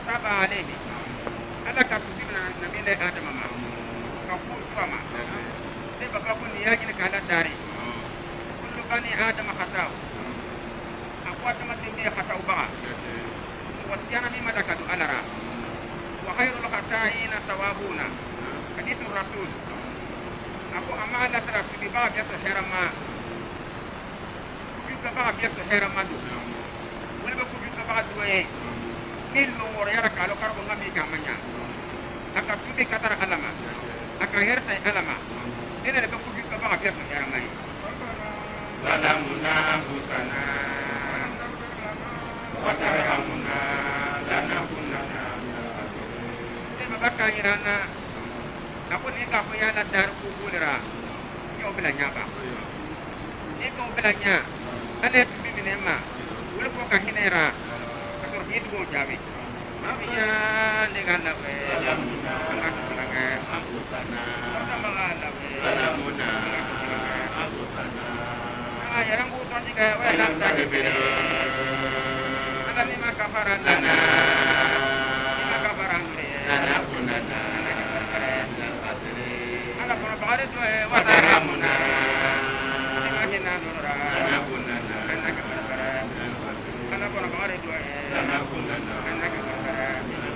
fataba alayhi ala ka tusibna nabi ne adam ma ka ku tuama sai baba kun ya gina kala dare kullu bani adam khata'u akwa tama timbe khata'u ba wa tiana mimma takadu alara wa khairul khata'ina tawabuna hadithur rasul aku amala tara fi ba ya sahrama ku ba ya sahrama du wala ba ku ba duwe nil mo yara kalo karbo ngami kamanya aka tudi katara alama aka hersa alama ina da ku ba ya sahrama zalamuna anfusana wa tarhamuna lanakunanna baka irana aku ni ka ko yana dar ku bulira yo belanya ba ni ko belanya ane bibi ne ma wala ko ka hinera ka tor bi do jabi ya ne ganna we ka tulanga anfusana sama la we zalamuna anfusana yarang ku to diga we lam ta ni ana ni ma kafaran lana ma kafaran le lanakunanna ana ko baare to e wa watarhamuna ma hinna nura lanakunanna ana ka bara ana ko baare to e lanakunanna ana ka bara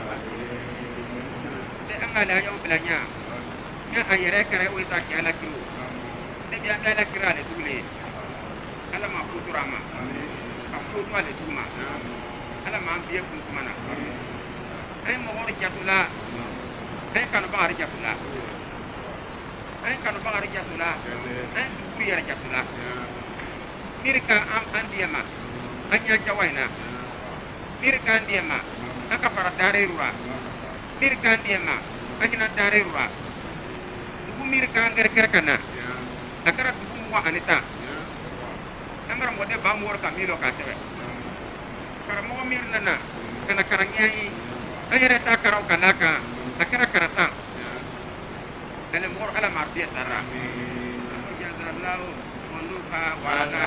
de amala yo belanya ya ayere kare o ta kala ki de bi amala kira le tule ala ma futurama ka futu ale tuma ala ma biye kun kuma na ay mo wor jatula ay kan baare jatula ay kan baare jatula ay ku yere jatula mirka am andiyama anya jawaina mirka andiyama aka para dare ruwa mirka andiyama anya dare ruwa ku mirka ngere kerekana akara ku wa anita amara mo de ba mo wor ka milo ka tebe para mo mir nana kana karanyai ayere ta karau kanaka akara karata ene mor ala martiya tarra jazallahu wanuka wala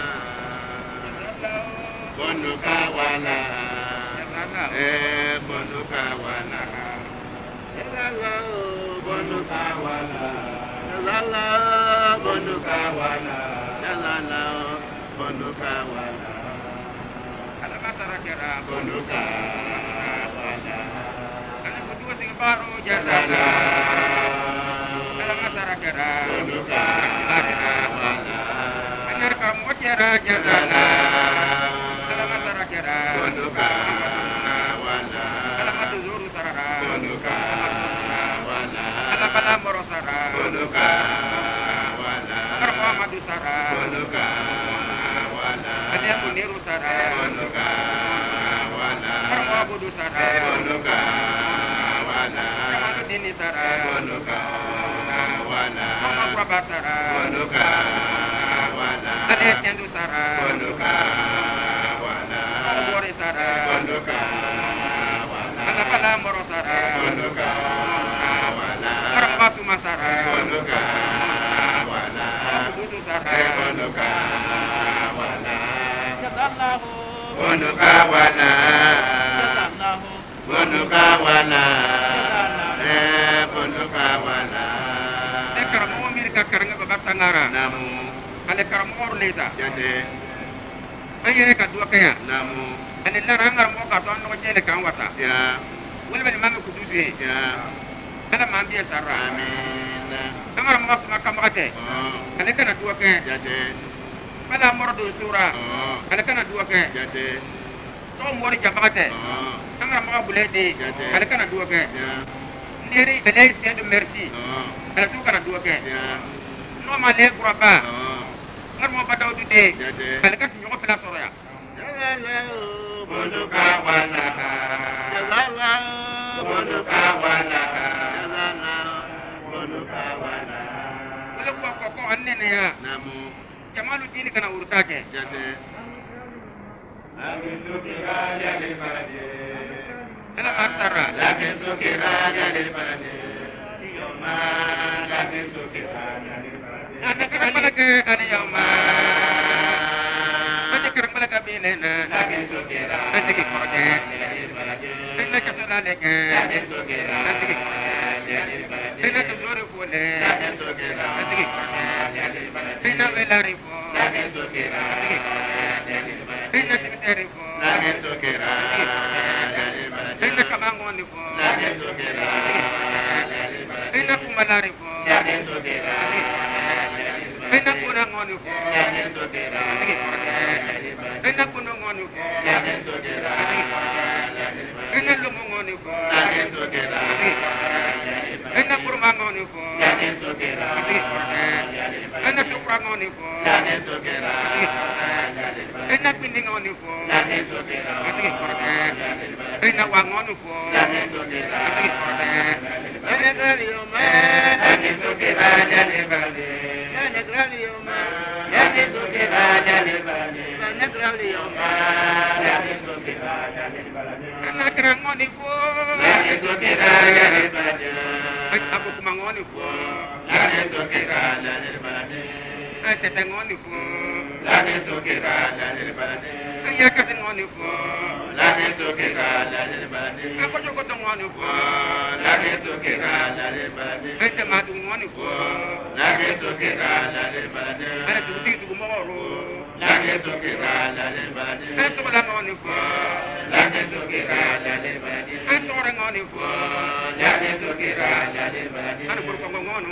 bonuka wala jazallahu bonuka wala bonuka wala bonuka wala bonuka wala ala matara kera bonuka wala ana kedua sing baru jazallahu ala matara kera bonuka wala ana kamu kera jazallahu ala matara kera bonuka wala ala matu zuru sarara bonuka wala ala bala moro sara bonuka wala karma madu sara bonuka wala ada muniru sara bonuka wala karma budu sara bonuka wala karma dini sara bonuka wala karma kuraba sara bonuka wala ada tendu sara bonuka wala karma bori sara bonuka wala ala bala moro sara bonuka wala karma batu masara bonuka wala karma budu sara bonuka wala jazallahu bonuka wala jazallahu bonuka wala bonuka wala de karma mo mir ka karanga baba tangara namu ale karma or leda jade ayere ka dua kaya namu ane larangar mo ka to no jene kan wata ya wala bani mamu kudude ya ala mambiya sarra amin amara mo ma kamakate oh ane kana dua kaya jade pada mordo sura oh ane kana dua kaya jade to mori jamakate oh amara mo bulede Jade. ane kana dua kaya ya nderi ane tiende merci oh ane tu kana dua kaya ya no ma le kuraba oh ngar mo bataw dude jade ane ka nyoko pela soro ya bonuka wala bonuka wala bonuka wala wala ko anne ne ya namu jamalu dini kana urutake jade lakin sukira jadi balade ala matara lakin sukira jadi balade yoma lakin sukira jadi balade ane kana malaka ane yama ane kana malaka bine na lakin sukira ane ki korje jadi balade ane ka leke ina tumore fole ina velari fo ina tikiteri fo ina kamangoni fo ina kumalari fo ina kunangoni fo ina kunongoni fo ina lumongoni fo ina kurmangoni fo ina tukrangoni fo ina pindingoni fo ina wangoni fo ina galioma ina krangoni fo aku kumangoni fo tetengoni fo yakatengoni fo aku jokotongoni fo tematungoni fo ana tuti tugumoro tokolangoni fo torengoni fo ana burkongongono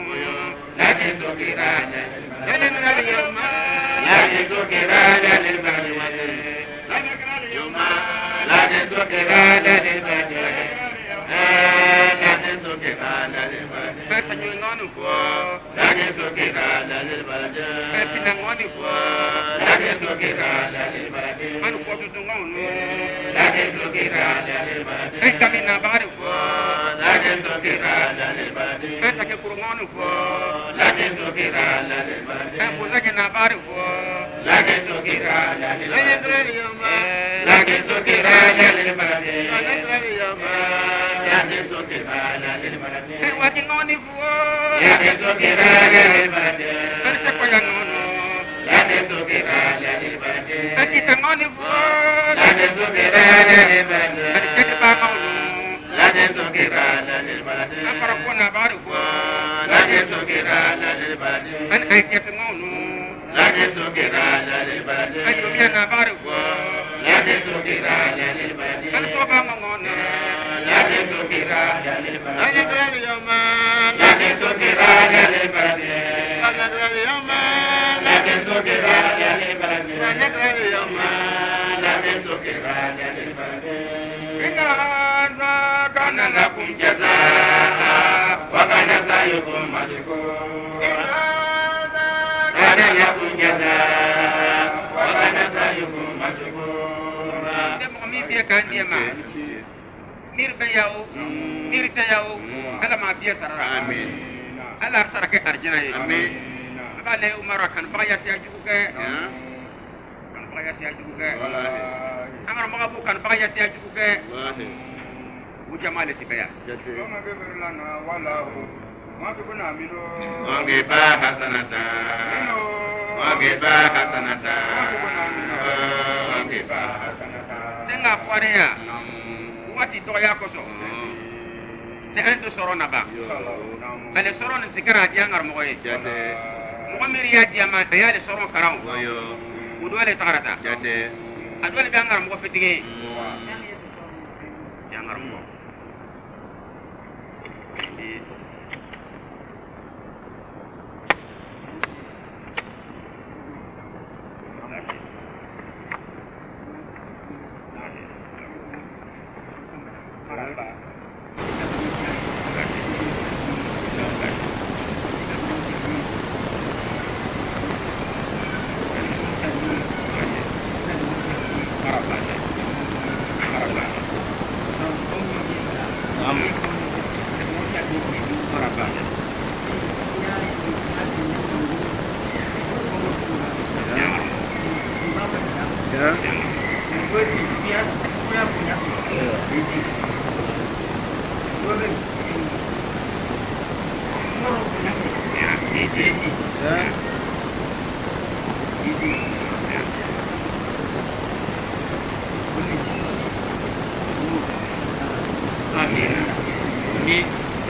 Amin.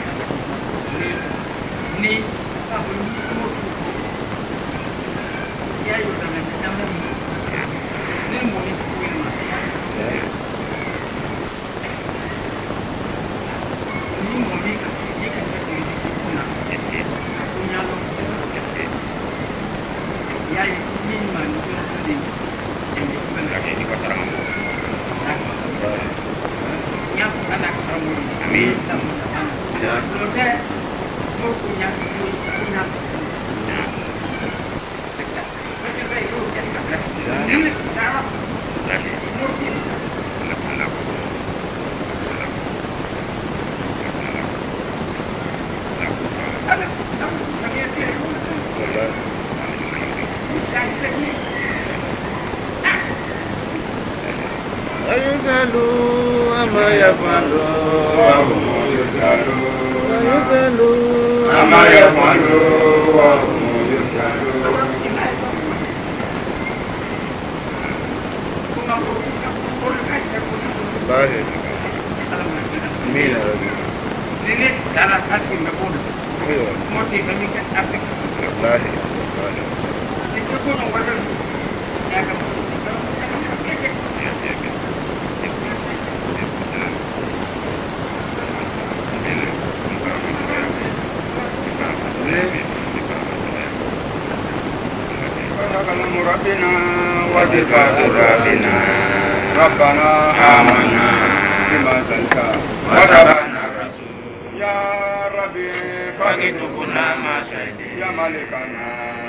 Ni apa ni semua tu. Ya yo dalam dalam ni. Ni mau ni kuih mah. Ni mau ni kan nak. Punya lo. Ya ini mah ni. Ini bukan lagi di kota Rambu. Yang anak Rambu. Amin. Ya. Sudah punya. ويسألوا عما يفعلوا وهم يسألون ويسألوا عما يفعلوا وهم يسألون Baik. Amin ya Rabbi. Ini salah satu mebun. Iya. Motif kami kan apa? Baik. Itu pun orang yang akan ربنا وصفات ربنا ربنا آمنا بما تنسى وتبعنا الرسول يا ربي فاكتبنا مع شهيدين يا ملكنا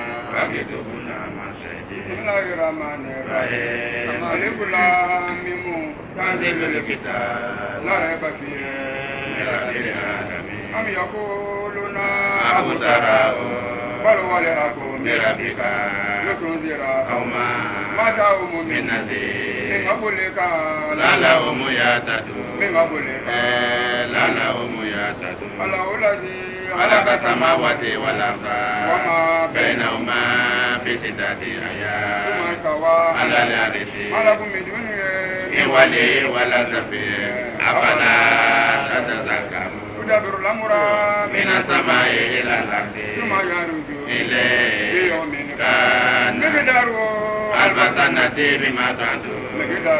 فاكتبنا مع شهيدين بسم الله الرحمن الرحيم مالك الأمم تنزيل الكتاب لا ريب فيه من رب العالمين أم يقولون أفتراه بل هو الحق من ربك لتنذر قوما ما جاءهم من نذير من قبلك لعلهم يهتدون من قبلك لعلهم يهتدون الله الذي خلق السماوات والأرض وما بينهما في ستة أيام ثم استوى على العرش ما لكم من دونه من ولي ولا شفيع أفلا تتذكرون يدبر الأمر من السماء إلى الأرض ثم يرج إليه يوم كان مقداره 1000 سنة بما تعدون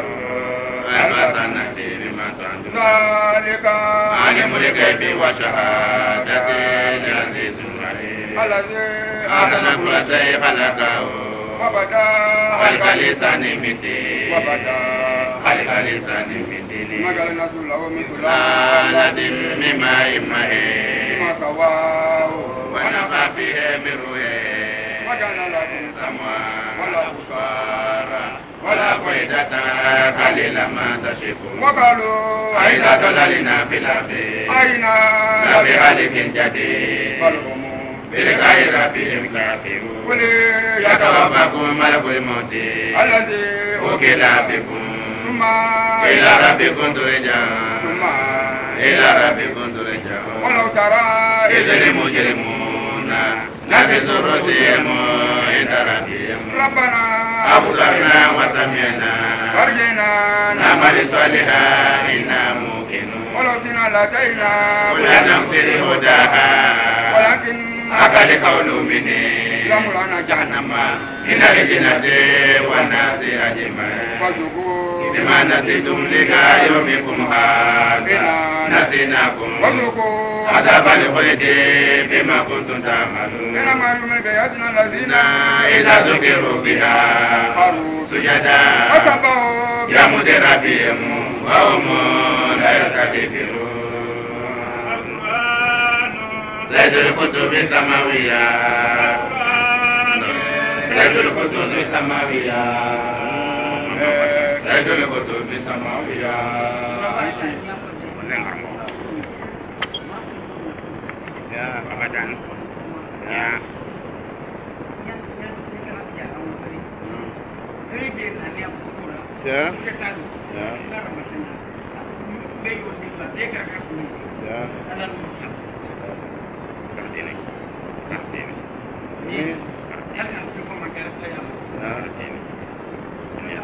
مقداره 1000 سنة بما تعدون ذلك عالم الغيب والشهادة العزيز الحكيم الذي أحسن كل شيء خلقه وبدا خلق الإنسان من طين وبدا خلق الإنسان من طين مجعل له مثل سلالة من ماء مهين ثم سواه ونفخ فيه من روحه وجعل لكم سمعا ولا أبصارا ولا أفئدة قليلا ما تشركون وقالوا أإذا ضللنا في الأرض أئنا لفي خلق جديد بل هم بلقاء ربهم كافرون قل يتوفاكم ملك الموت الذي وكل بكم ثم إلى ربكم ترجعون ثم إلى ربكم ترجعون ولو ترى إذ المجرمون نبذوا رؤوسهم عند ربهم ربنا أبصرنا وسمعنا فارجعنا نعمل صالحا إنا موقنون ولو شئنا لاتينا كل نفس هداها ولكن أكل قول مني لأملأن جهنم من الجنة والناس أجمعين فذوقوا بما نسيتم لقاء يومكم هذا نسيناكم وذوقوا عذاب الخلد بما كنتم تعملون إنما يؤمن بآياتنا الذين إذا ذكروا بها خروا سجدا وسبحوا بحمد ربهم وهم لا يستكبرون زيد الكتب السماوية زيد الكتب السماوية زيد الكتب السماوية ya Ramadan ya Ya. Ya. Seperti ini. Seperti ini. Ini. Jangan lupa makan saya. Seperti ini. Ini.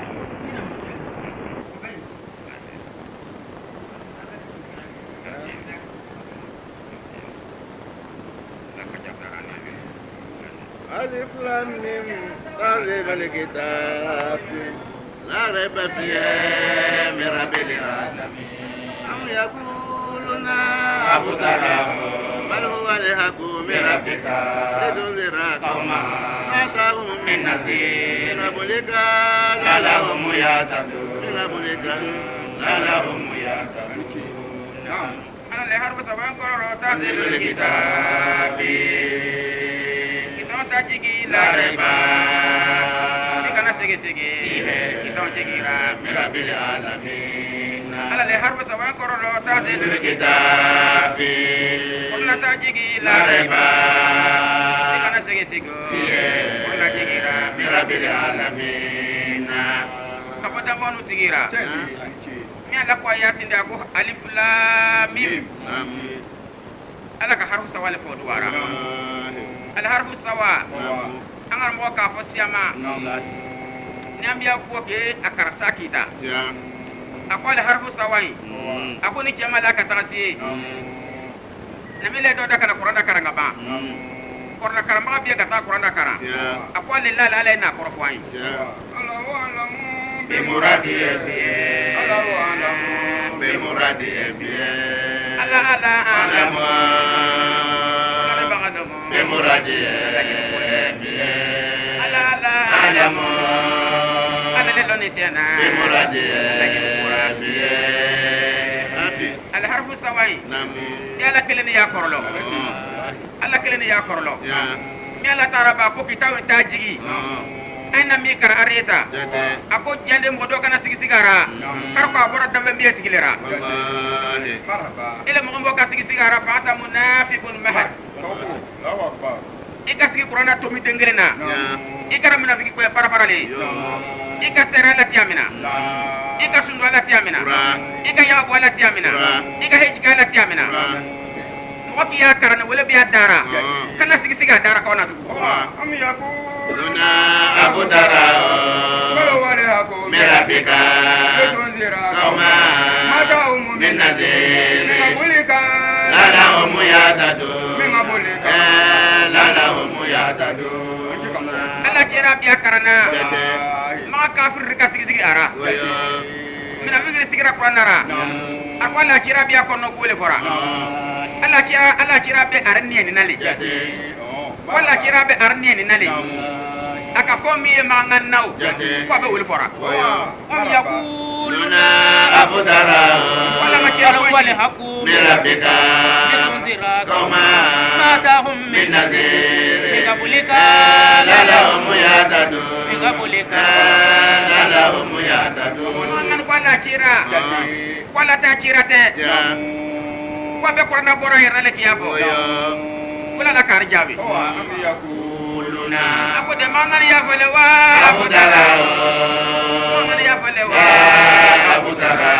ألف لام ميم تنزيل الكتاب لا ريب فيه من رب العالمين أم يقولون أفتراه بل هو الحق من ربك لتنذر قوما ما أتاهم من نذير من قبلك لعلهم يهتدون من قبلك لعلهم يهتدون أنا لهرب سبان كورو تنزيل الكتاب كتاب تجيكي لا ريب كنا سيجي كتاب تجيكي من رب العالمين أنا لهرب سبان كورو تنزيل الكتاب كنا تجيكي لا ريب كنا سيجي كنا تجيكي من رب العالمين كفتا مونو تجيكي ala ko yatinde ko alif lam mim ala ka harfu sawa le fo duwara al harfu sawa angar mo ka fo siyama nyambia ko ke akara sakita akwa al harfu sawa ako ni chama la ka tasi namile do dakara qur'an dakara ngaba qur'an dakara ma biya ka ta qur'an dakara akwa le la la na qur'an fo ayi بمرادي الله أعلم بمرادي الله أعلم بمرادي الله أعلم أنا لونيتنا بمرادي الحرف السواي يلا كلني يا كورلو الله كلني يا كورلو يلا ترى باكو كتاب تاجي أنا ميكر أريتا أكو جند مودو كنا سيجي سيجارا كاركو أبورا دم بيا سيجيلرا إلى مغمبو كسيجي سيجارا فاتا منافق مهد إيكا سيجي كورانا تومي تنجرنا إيكا رمنا فيكي كوي بارا بارا لي إيكا سيرا لا تيامنا إيكا سندوا لا تيامنا إيكا يابوا لا تيامنا إيكا هيجيكا لا تيامنا وكي يا كرنا ولا بيا دارا كنا سيجي سيجا دارا كونا أم يقول لنا أبو دراو مرابك قوما من نذير لا لهم يهتدون لا لهم يهتدون الله كيرا بيا كرنا ما كافر ركا سيجي أرا من أفكر سيجي قرآن أرا أقول الله كيرا بيا كونو كولي فرا الله كيرا بيا أرني نالي ولا كيرا بيا أرني نالي aka ko mi mangan naw ko be wul fora am yaquluna abu dara wala ma ci wala haqu min rabbika qawma atahum min nadhir min qablika la lahum yahtadun min qablika la lahum yahtadun mangan wala cira wala ta cira te ko be ko na boro yerale kiyabo wala la kar jabi am yaqul aku de mangan ya fale wa abu dara mangan ya fale wa abu dara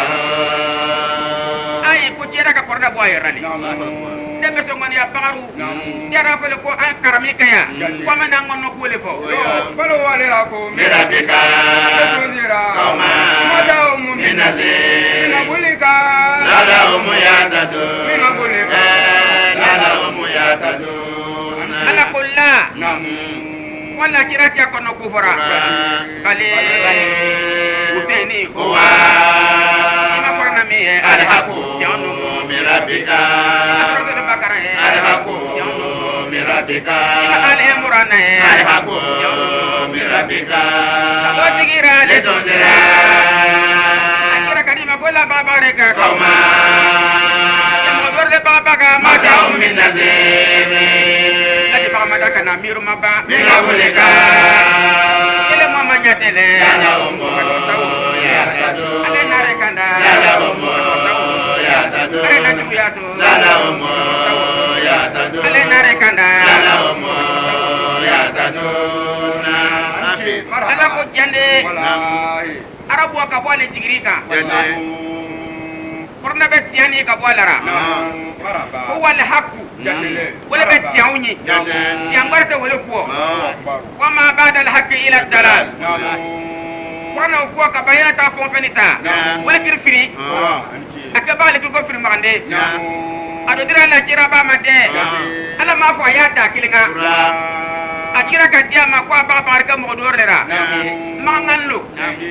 ay ko jera ka korda boy rali de be so man ya bagaru jera fale ko ay karami kaya ko man ngon no ko le fo balo wale ako mirabika kama min nadhir minabulika la lahum yahtadun minabulika la lahum yahtadun ala kulla wala kirati akono kufara kale uteni huwa ima korna mi alhaqu yanu min rabbika alhaqu min rabbika ale murana alhaqu min rabbika otigira de tunzira akira kanima bola babare ka qawma yamodorde baba ka mata min nadhir madaka na miru maba minabulika ile mama nyatele la ummu yahtadun ale nare kanda la ummu yahtadun ale na tuyatu la ummu yahtadun ale nare kanda la ummu yahtadun ala ko jande arabu ka bole tigirika korna be tiani ka bolara ko wal haqu wala be tiawni yangarte wala ko wa ma ba'da al haqqi ila dalal korna ko ka bayana ta ko fenita wala kirfiri akabale ko firi mande ado dira la kira ba mate ala ma fo ya ta kilinga akira ka diama ko ba barka mo dorera manganlo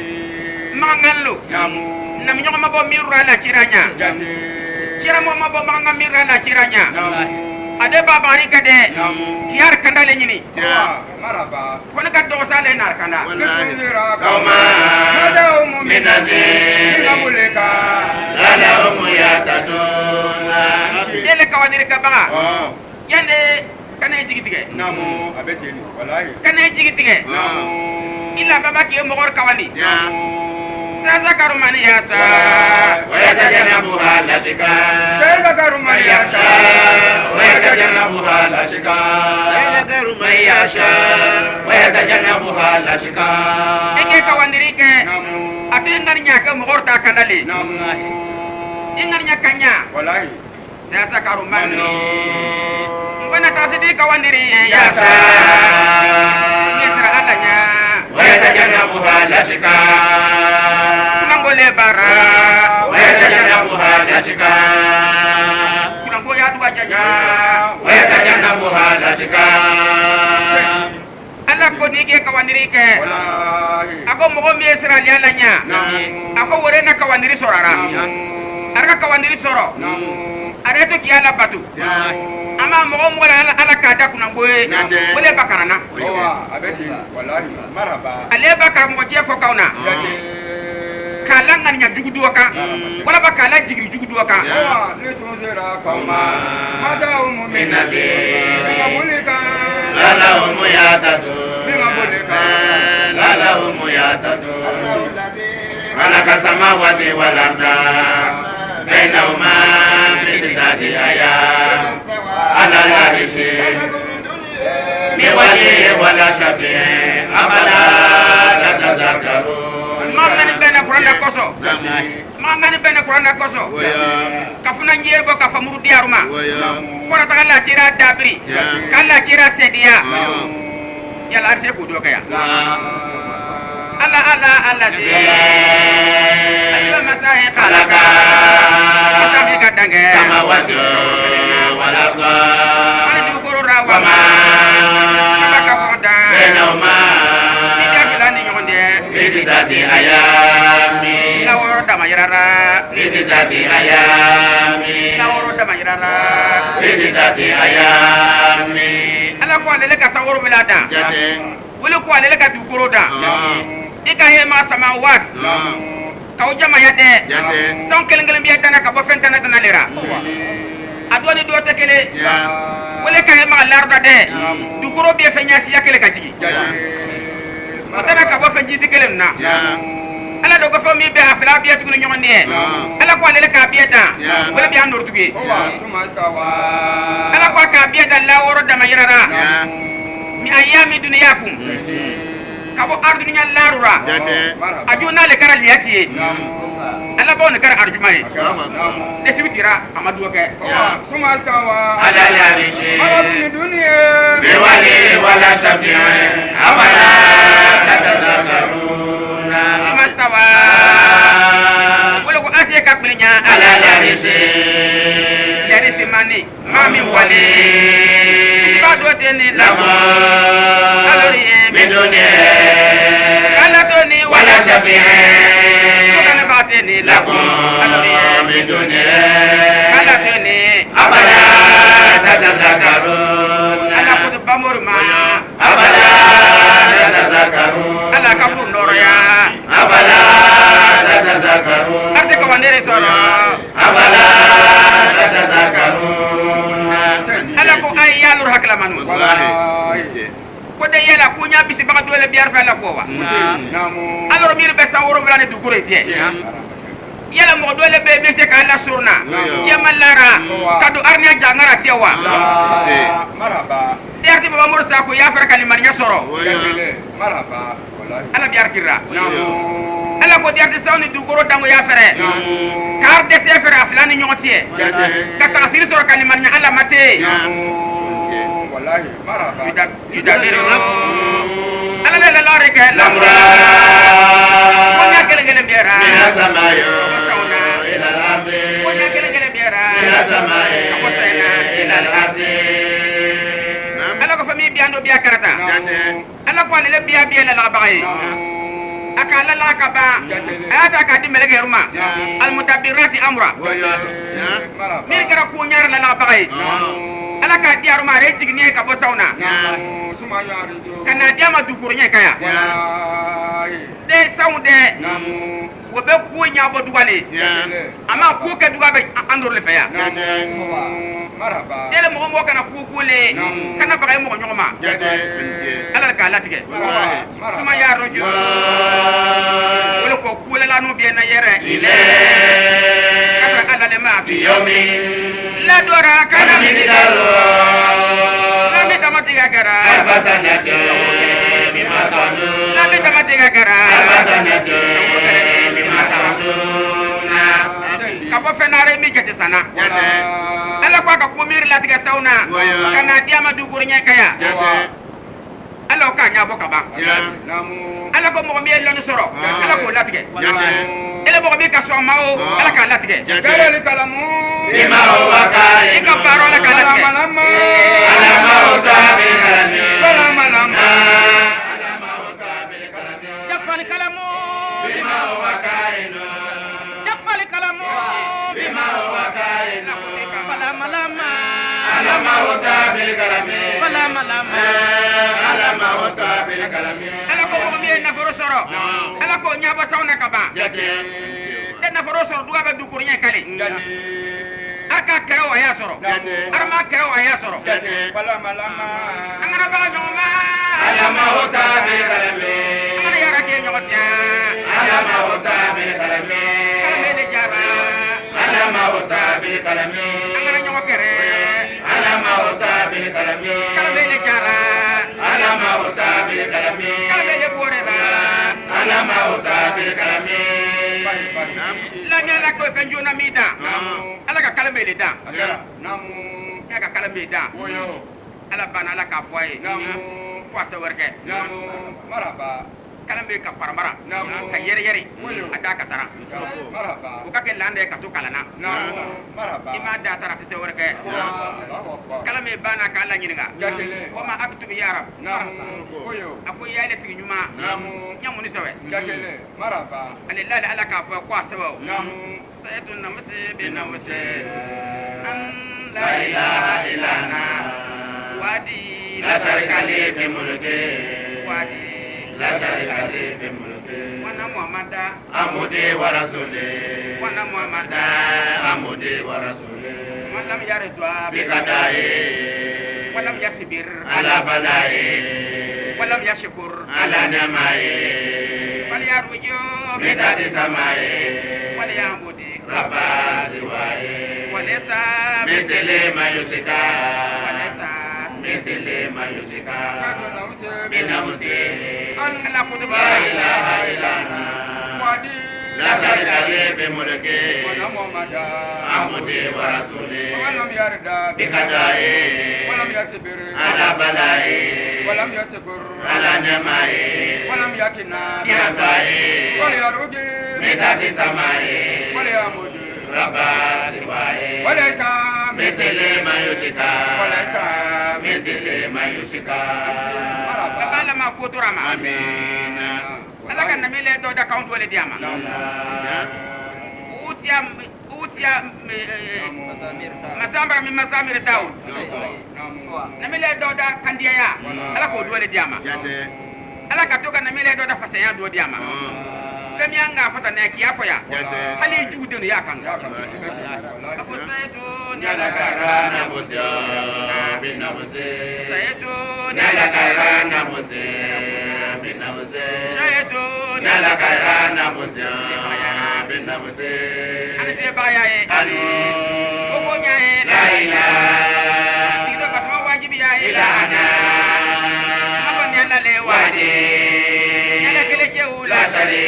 nam nyoma mabo mirra la kiranya kira mo mabo manga mirra la kiranya ade baba ni kade kiyar kandale nyini maraba kono ka do sale nar kanda kauma hadaum minazi ngamuleka lalaum yataduna dele kawadire ka baga yande kana jigi tige namu abeteni wallahi kana jigi tige namu illa baba ki mo gor kawandi سذكر من يشاء ويتجنبها الأشقى سذكر من يشاء ويتجنبها الأشقى سيذكر من يشاء ويتجنبها الأشقى إنك كواندريك أتين نرنيا كمغورتا كندالي إن نرنيا كنيا والله سذكر من وانا تصديق كواندري يشاء يسرع لنا ويتجنبها الأشقى نقول برا ويتجنبها الأشقى نقول يا دوا جاجا ويتجنبها الأشقى ala ko ni ke kawaniri ke ako mo mi esra li ala nya ako wore na kawaniri sorara arka kawaniri soro are to ki ala batu ama mo ala ka da kuna boye wole bakarana abeti wallahi marhaba ale bakar mo je ko kauna kala ngani nya jugu duwaka wala bakala jigi jugu duwaka ne to zera kauma hadaum minabi ngamulika lalaum yatadu lalaum yatadu khalaqa samawati wal arda bainahuma fi sittati ayam ala al-arshi min wali wala shafi'i afala tatadhakkarun mangani bena kuranda koso mangani bena kuranda koso kafuna nyer bo kafamuru diaruma kora tagala tira dabri kala tira sedia yala arse ko do kaya Allah di ayo masahi khalaqa kami kadange samawati wal arda ani dukuru rawa ma kaka boda bainahuma ida bilani nyonde Fisidati ayami laworo dama yarara Fisidati ayami laworo dama yarara Fisidati ayami ala ko alele ka taworo bilada Jate wala ko alele ka dukuru da ika he ma sama wat kaw jama yade Jate don kelen biya dana ka bo fentana dana lera adoni do tekele wala ka he ma larda de dukuru biya fenya si yakele ka jigi matana ka bo fenji sikelem na ala do ko fami be afla biya tugul nyonne ala ko alele ka biya da wala biya nor tugi ala ko ka biya da la woro dama yarara mi ayami dunyakum kabo ardu nya larura ajuna le karal yati ala bon kar arjumai de sibitira amadu ke suma sawa ala yarishi marabi dunya bi wali wala tabi'a amala tatadakkaruna mastawa wala ko asiya ka pilnya ala yarishi yarisi mani mami wali bado teni la alori bidunya ala toni wala tabi'a kana bateni la alori bidunya ala toni abala tatadakkarun ala ko bamor ma abala tatadakkarun ala ka fu noroya abala tatadakkarun arte ko bandere soro abala tatadakkarun ala ko ay yalur hakla man wallahi ko de yala ko nya bisi baga dole biar fa la ko wa namu alors mir be sa woro blane du kure tie yala mo dole be be se kala surna jamalara kadu arnya jangara tewa marhaba derti baba mursa ko ya fara kalimar nya soro marhaba wallahi ala biar kirra namu ala ko derti sawni du kuro dango ya fere kar de se fere aflani nyotie ka tasir soro kalimar nya ala mate wallahi marhaba idabiro ala la la reke lamra ko nya kele biara mina samayo ila al-ardi ko nya kele biara mina samayo ila al-ardi ala ko fami biando no biya karata ala ko ale biya biya la bagai akala la ka ba ayata ka di melege ruma al mutabbirati amra mir kara ko nyar la bagai ala ka di aruma re jigni ka bo sauna kana dia ma dukuru nya kaya de saunde wo be ko nya bo dugale ama ko ke dugabe andor le feya dele mo mo kana ko le kana bagay mo nyoma ala ka latige suma ya rojo wala ko kula la no bien na yere ile kata ala le ma fi yomi la dora kana mi dalo la mi tamatiga gara abatanate mi matanu la mi tamatiga gara abatanate mi matanu na kabo fenare mi jete sana ala ko ka ko mir la tiga sauna kana dia ma duguru nya kaya ala ka nya boka ba ala ko mo mi la no soro ala ko la tiga ele mo mi ka so mao ala ka la tiga gale kalamu bima wa kai ka paro ala ka la tiga ala ma o ta be kalami salama lama ala ma o ta be kalami jafal kalamu bima wa kai no jafal kalamu bima wa kai no salama lama ala ma o ta be kalami salama lama ala ma o ta be kalami ala ko mo mi na foro soro ala ko nya ba sauna ka ba den na foro soro duga be dukuru nya kale aka kero aya soro arma kero aya soro salama lama angana ba nyoma ala ma o ta be kalami angana yara ke nyomata ala ma o ta be kalami kalame de jaba ala ma o ta be kalami angana nyomokere ala ma o ta be kalami kalame de jara ala ma o ta be kalami kalame de boreba ala ma o ta be kalami la nyala ko kanjuna mida ala ka kalame de da namu ya ka kalame da ala bana ala ka foye kwa se werke maraba kalame ka paramara ka yere yere ada ka tara maraba ko ka ke lande ka to kalana maraba ima da tara se werke kalame bana ka ala nyinga ko ma abtu bi yarab koyo ako yaile ti nyuma nyamu ni sawe maraba alillah ala ka fo kwa se wo sayyidu namsi bi namsi la ilaha illallah wadi la tarikali bi mulke wadi la tarikali bi mulke wana muhammada amude wa rasule wana muhammada amude wa rasule malam yaridwa bi kadai walam yasbir ala balai walam yashkur ala namai wal yaruju bi dadi samai wal yamudi rabbi wae walesa misle mayusika walesa misle mayusika binamusi ala kutba ilaha illallah wadi la ilaha bi mulki wa muhammada amude wa rasuli walam yarda bi kadai walam yasbir ala balai walam yaskur ala namai walam yakina bi kadai wal yaruji mitati samai wal yamudu rabbi wae walesa misle mayusika walesa misle mayusika bala ma kuturama amin ala kan namile do da count wala diama utia masambra mi masamir daud namile do da kandiya ya ala ko do wala diama ala ka to kan namile do da fasaya do diama dem yanga fata ne ki afoya ali juude no yakan apo saytu nyala karana bosya binabose saytu nyala karana bosya binabose saytu nyala karana bosya binabose ani te baya e ali obo nya e la ilaha illa batma wajibi ya ilahana apa nyala le wadi nyala kele cheula tare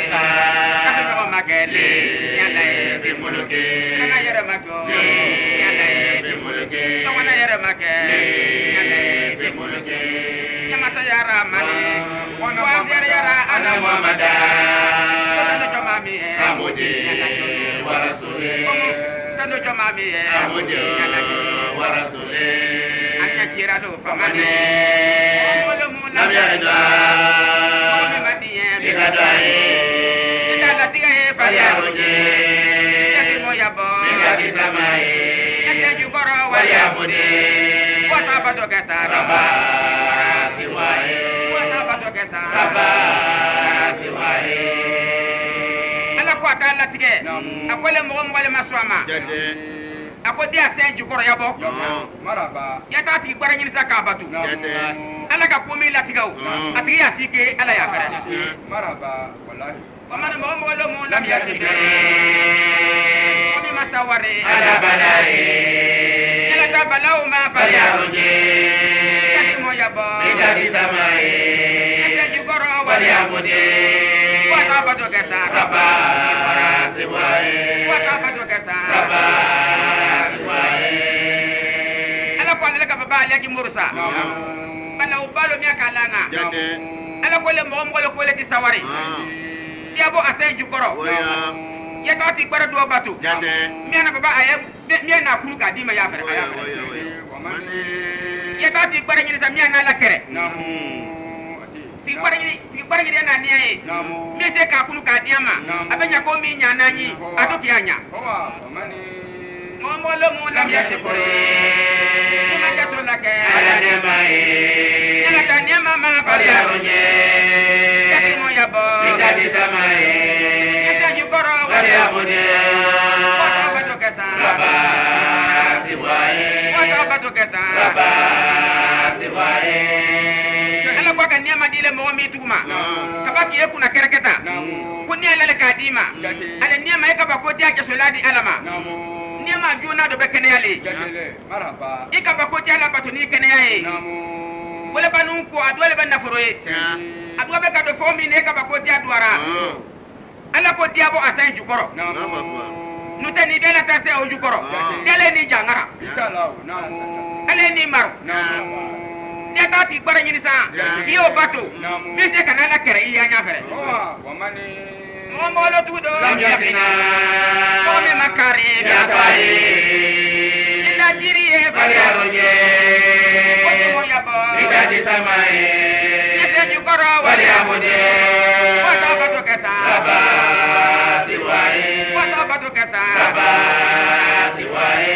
magele nyana bi muluke kana yere mago nyana bi muluke kana yere magele nyana bi muluke nyamata yara mani wa yara ana muhammada kana to mami amudi wa rasuli tando joma mi abudu wa rasule anya kira do famane lam yarda mi madiye bikadai ida tiga e falyabudi yati moya bo bikadi samai yati jukoro falyabudi wata bato keta rabba siwaye wata bato keta rabba siwaye ala ko akala tige akwele mo le maswama jate ako dia sen jukoro yabo maraba yata ti gbara nyini saka batu jate ala ka komi la tigaw atigi ya sike ala ya fere maraba wallahi wamana mo lo mo lam yati komi masaware ala balai ala ta balaw ma falyabudi yati mo yabo bikadi samai yati jukoro falyabudi wata bato keta rabba siwaye wata bato keta rabba siwaye ala ko ala ka baba ala ki murusa bana ubalo mi akalanga jate ala ko le mo le ko le ti sawari yabo asen jukoro oya ya ta ti gbara do batu jate mi na baba aye mi na kunu ka di ma ya fere oya ya fere oya oya wamani ya ta ti gbara nyini sa mi na la kere namu ti gbara nyini na ni aye namu mi te ka kunu ka di ama abenya ko mi nya na nyi atu ki anya owa wamani mo lo mo la mi ase kore ma ja to la ke ala nemai ala ta ni mama falyabudi yati mo ya bo bikadi samai yati jukoro falyabudi wata bato keta rabba siwaye wata bato keta rabba siwaye ala ko ka niama dile mo mi tuma kabaki e kuna kereketa ko ni ala le ka dima ala niama e ka ba ko dia ke soladi alama niama juna do be kene yale jatele maraba e ka ba ko dia la bato ni kene yae namu wala banu ko adwale ban naforo e adwa be ka do fo mi ne ka ba ko dia duara ala ko dia bo asan jukoro namu nute ni dela ta se o jukoro dele ni jangara inshallah namu ale ni maru namu dia ta ti gbara nyini sa iyo bato mi se kana la kere iya nya fere owa wamani mo mo lo tudo lam yakina mo me makare yatai ina diri e falyabudi mo ya bo bikadi samai ese jukoro falyabudi wata bato keta rabba siwaye wata bato keta rabba siwaye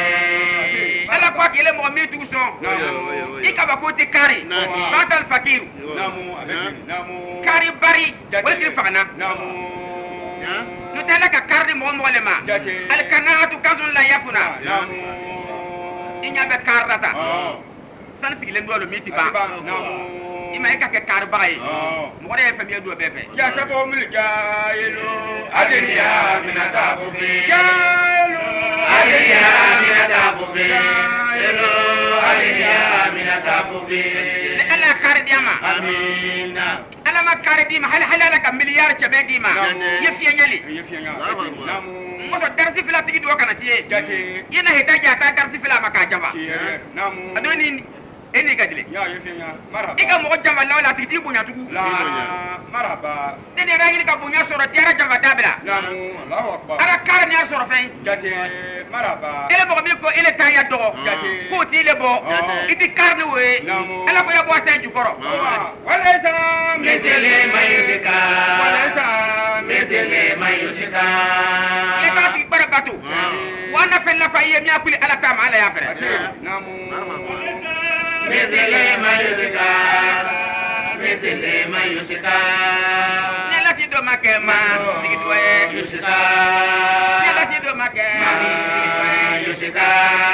ala kwa kile mo mi tu so ikaba ko ti kari batal fakiru namu abekini namu kari bari wala fagana namu nutela ka kardi mo mo le ma al kanatu kazun la yafuna namu inya be kardata san sigile ndolo miti ba namu ima eka ke kar bayi mo re fa mi do bebe ya sabo mil jailu adriya minata bubi jailu adriya minata bubi jailu adriya minata bubi ala kar diama amina ala ma kar dima hal halala ka miliyar chebe dima yefi nyali namu mo to darsi fila tigi do kana tie jate ina heta jata darsi fila maka jaba namu adoni eni gadile ya yefinya maraba ika mo jama la tigi bunya tugu la maraba tene ragini ka bunya soro tiara jaba dabla namu Allahu akbar ara kar ni soro fen jate maraba ele mo bi ko ele ta ya do ko ti le bo iti kar ni we ala ko ya bo tan jukoro walaysa mithli mayusika walaysa mithli mayusika le ka ti bara batu wana fella fa ye mi akuli ala ta ma ala ya fere namu mithli mayusika mithli mayusika nela ti do make ma tigi do e yusika nela ti do make yusika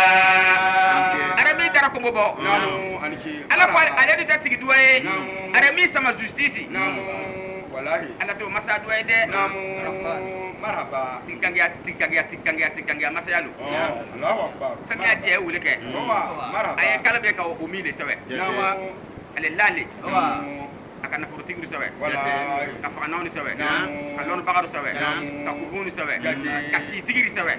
ara mi dara ko bobo namu aniki ala ko ala di tigi do e ara mi sama justice namu wallahi ala to masa do e de namu marhaba tikangya masaya lu Allahu akbar famia je wule ke marhaba ay kala be ka o mi de sawe nawa ale lale akana furu tigru sawe ka fa nawni sawe ka lon bagaru sawe ka kubuni sawe ka si tigri sawe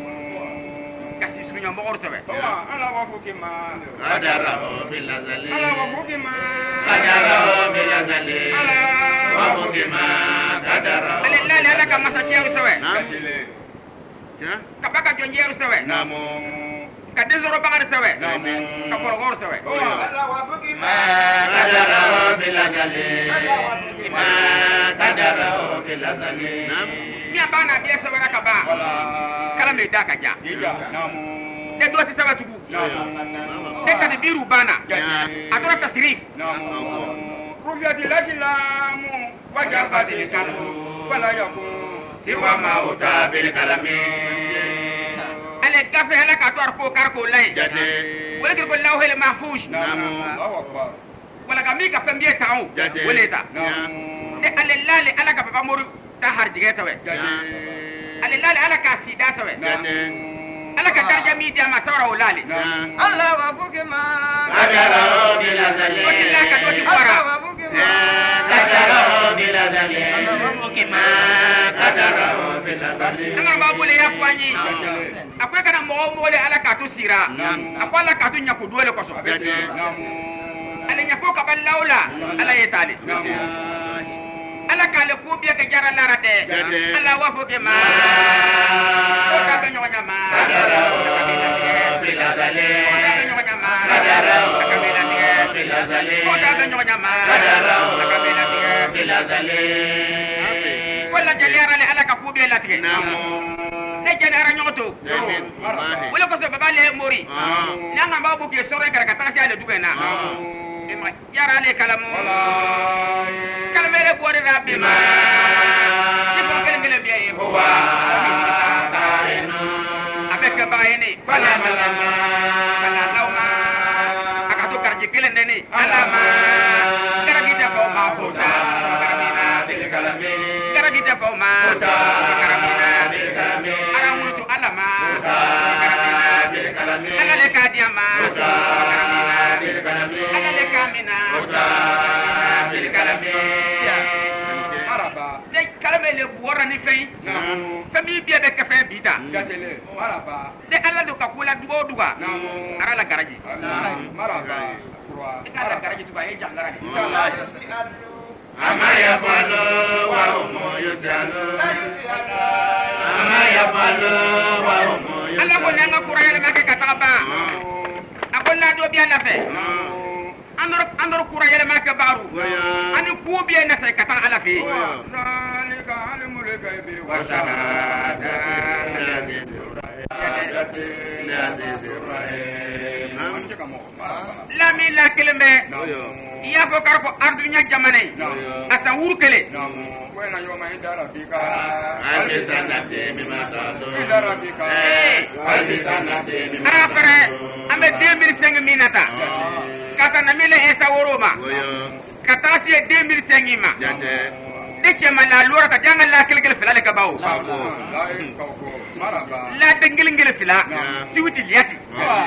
ka si sunya mogor sawe ala wa fukima Qadara bil azali ala wa fukima Qadara bil azali ala wa fukima Qadara ale lale ala ka masa tiaru sawe ka baka jonjeru sawe ka desoro bangar sawe ka korogor sawe ما قدره بالأجل ما قدره بالأجل nya bana biya sawe ka ba kala me da ka ja de do ti sawe tugu de ka de biru bana atora tasrif رفعت الأقلام وجفت القلم ولا يكون سوى موت بالكلام ale gafe ala ka tor ko kar ko lay wala ko law hele mahfouj wala ka mi ka pembe taw wala ta de ale lale ala ka baba moru ta harjige tawe ale lale ala ka sida tawe ala ka darja mi jama tawra lale Allah wa bukima قدره بالأجل wala ka to fara قدره بالأجل ما قدره بالأجل amar ba bole ya kwani akwai kana mo mole ala ka to sira akwai ala ka to nyaku dole ko so ale nyaku ka ballawla ala yetali ala ka le ko biya ka jara lara de ala wa fo ke ma ko ta ka nyonya ma قدره بالأجل nyonya ma قدره ka bela de بالأجل ko ta ka nyonya ma قدره ka bela de بالأجل wala jalera le ala ka ko biya latige ne jalera nyoto wala ko so baba le mori nanga ba bu ke sore kara ka ta ale dugena e ma yara le kalamu kalmere bore rabbi ma ni ko kele biya e ho wa avec bayene bala malama bala lauma aka to karji kele ndeni alama karagita ko ma bota karabina bil kalami karagita ko ma karabina bil kalami ara mutu alama bil kalami ala le kadiama karabina bil kalami ala le kamina bil kalami maraba de kalme le bora ni fei fami biya de kafe bida jatele maraba de ala do ka kula dugo duga ara la garaji maraba kurwa ala garaji duga e jangara ni أما يفعل وهم يسألون أما يفعل وهم ala ko nanga kurayele make kataba akolla do biya na fe andor kurayele make baru ani ku biya na fe katan ala fe ذلك علم الغيب وشهادة la mi la kelembe ya fo karko ardunya jamane asa wuru kele وين يوم عند ربك عند سنة بما تعدون عند ربك عند سنة بما ara pare ambe 2005 minata kata na mile esa woroma kata si 2005 ma de chema la lora ka jangal la kelgel filale ka bawo la dengel ngel fila siwiti liati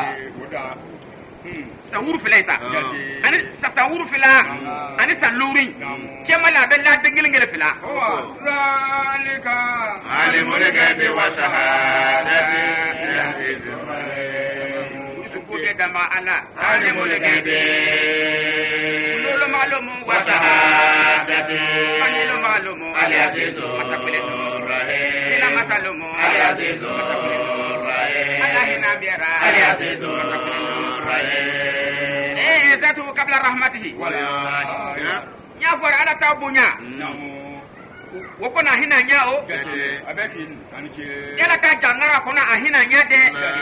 sa wuru fila ita ani sa wuru fila ani sa lurin chema la ben la dengel ngel fila ذلك عالم الغيب والشهادة kude dama ala عالم الغيب lolo malumu wa والشهادة anilo malumu العزيز matakule الرحيم ila matalumu العزيز الرحيم ala hina biara العزيز الرحيم zatu qabla rahmatihi nya for ala tabunya woko na hina nya o yana ka jangara kona ahina nya de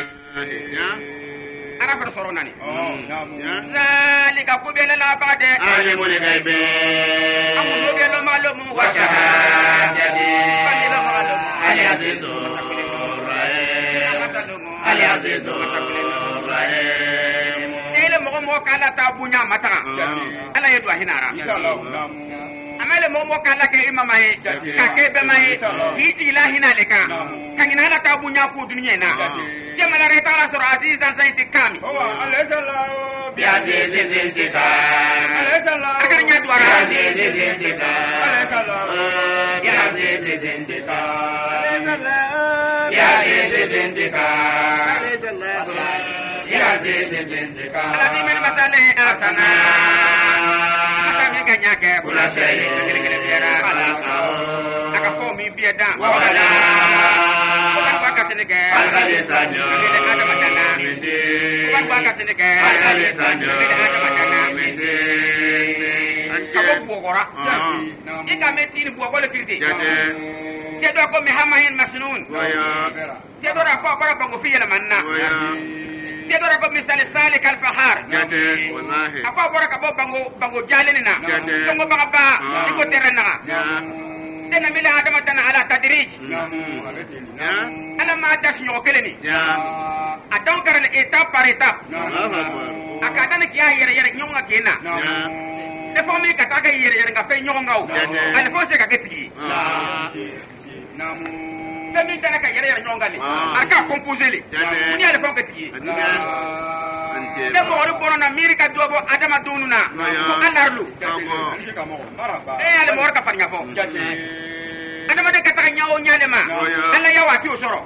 ara fer soronani zalika kubela la bade عالم الغيب amudo be lo malumu wa والشهادة anilo malumu العزيز الرحيم matalumu العزيز الرحيم ele mo kala tabunya mata ala yedu ahina ara amele mo kala ke imama ye ka ke be mai hiji la hina le ka kangina la tabunya ku dunya na jemala re taala sur aziz dan zaid kami بعزيز الانتقام agar nya duara بعزيز الانتقام بعزيز الانتقام بعزيز الانتقام بعزيز الانتقام ala di men matale asana kami ganya ke كل شيء aka fo mi bieda وبلا aka tene Alkali sanyo miti. Baka seneke. Alkali sanyo miti. Ante. Kabo bogora. Ika metini bogole kirti. Jate. Kedo ko me hamahin masnun. Waya. Kedo ra ko bara bango fiye la manna. Waya. Kedo ra ko misal salik al fahar. Jate. Wallahi. Apa bara ka bango jalenina. Jate. Bango baka ba iko terena. Ya. Tena bila adama tana ala tadrij. Ya. Ana ma das nyo keleni. Ya. Adon karane étape par étape. Allahu Akbar. Akadana kiya yere nyonga kena. Ya. Defo mi kataka yere nga fe nyonga ngaw. Jate. Ale fo se ka ketigi. Temi tana ka yere nyonga ni. Arka composer li. Jate. Ni ale fo ketigi. Adiga. Ante. Defo ori bono na miri ka dobo adama dununa. Ko alarlu. Ale mo ka parnya fo. Adama de kataka nyawo nyale ma. Allah ya wati usoro.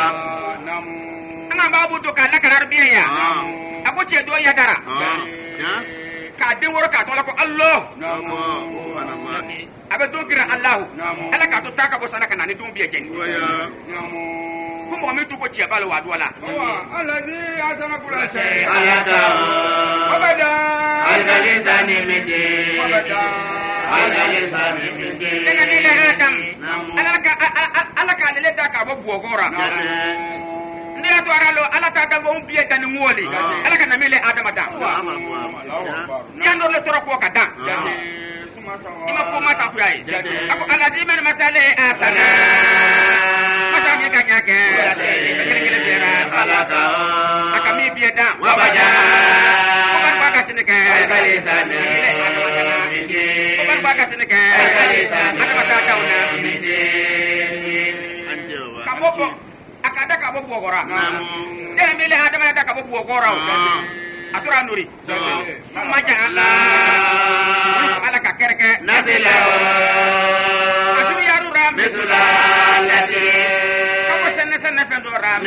Anga babu to ka nakara biya ya. Ako ce do ya dara. Ya. Ka den woro ka to la ko Allah. Subhanallah. Abe do gira Allah. Ala ka to taka bo sana kana ni dum biya jen. Waya. Ko mo mi to ko ci bal wa duwala. Allazi atana kula shay. Ayata. Abada. Alkali tani miti. Abada. Alkali tani miti. Daga ni le Adam. Ala ka le ta ka bo bogora. Ne to aralo ala ta da bo biya tan ngoli. Ala ka na mele Adam da. Ya no le toro ko ka da. Ima ko mata kurai. Ako ala di men masale asana. Mata mi ka nyake. Kele bera Alaka. aka mi biya da. Wabaja. Ko ba ka sineke. Alkali tani miti. Ko ba ka sineke. Alkali tani Ada mata tauna. miti. Ante wa. Kamopo akada ka bo bogora. Namu. Dele mele adama da ka bo bogora. Atura nuri. Maja Allah. Ala ka kerke. Nasila. Asumi yaru ram. Misula lati. Kamu senne fendo ram.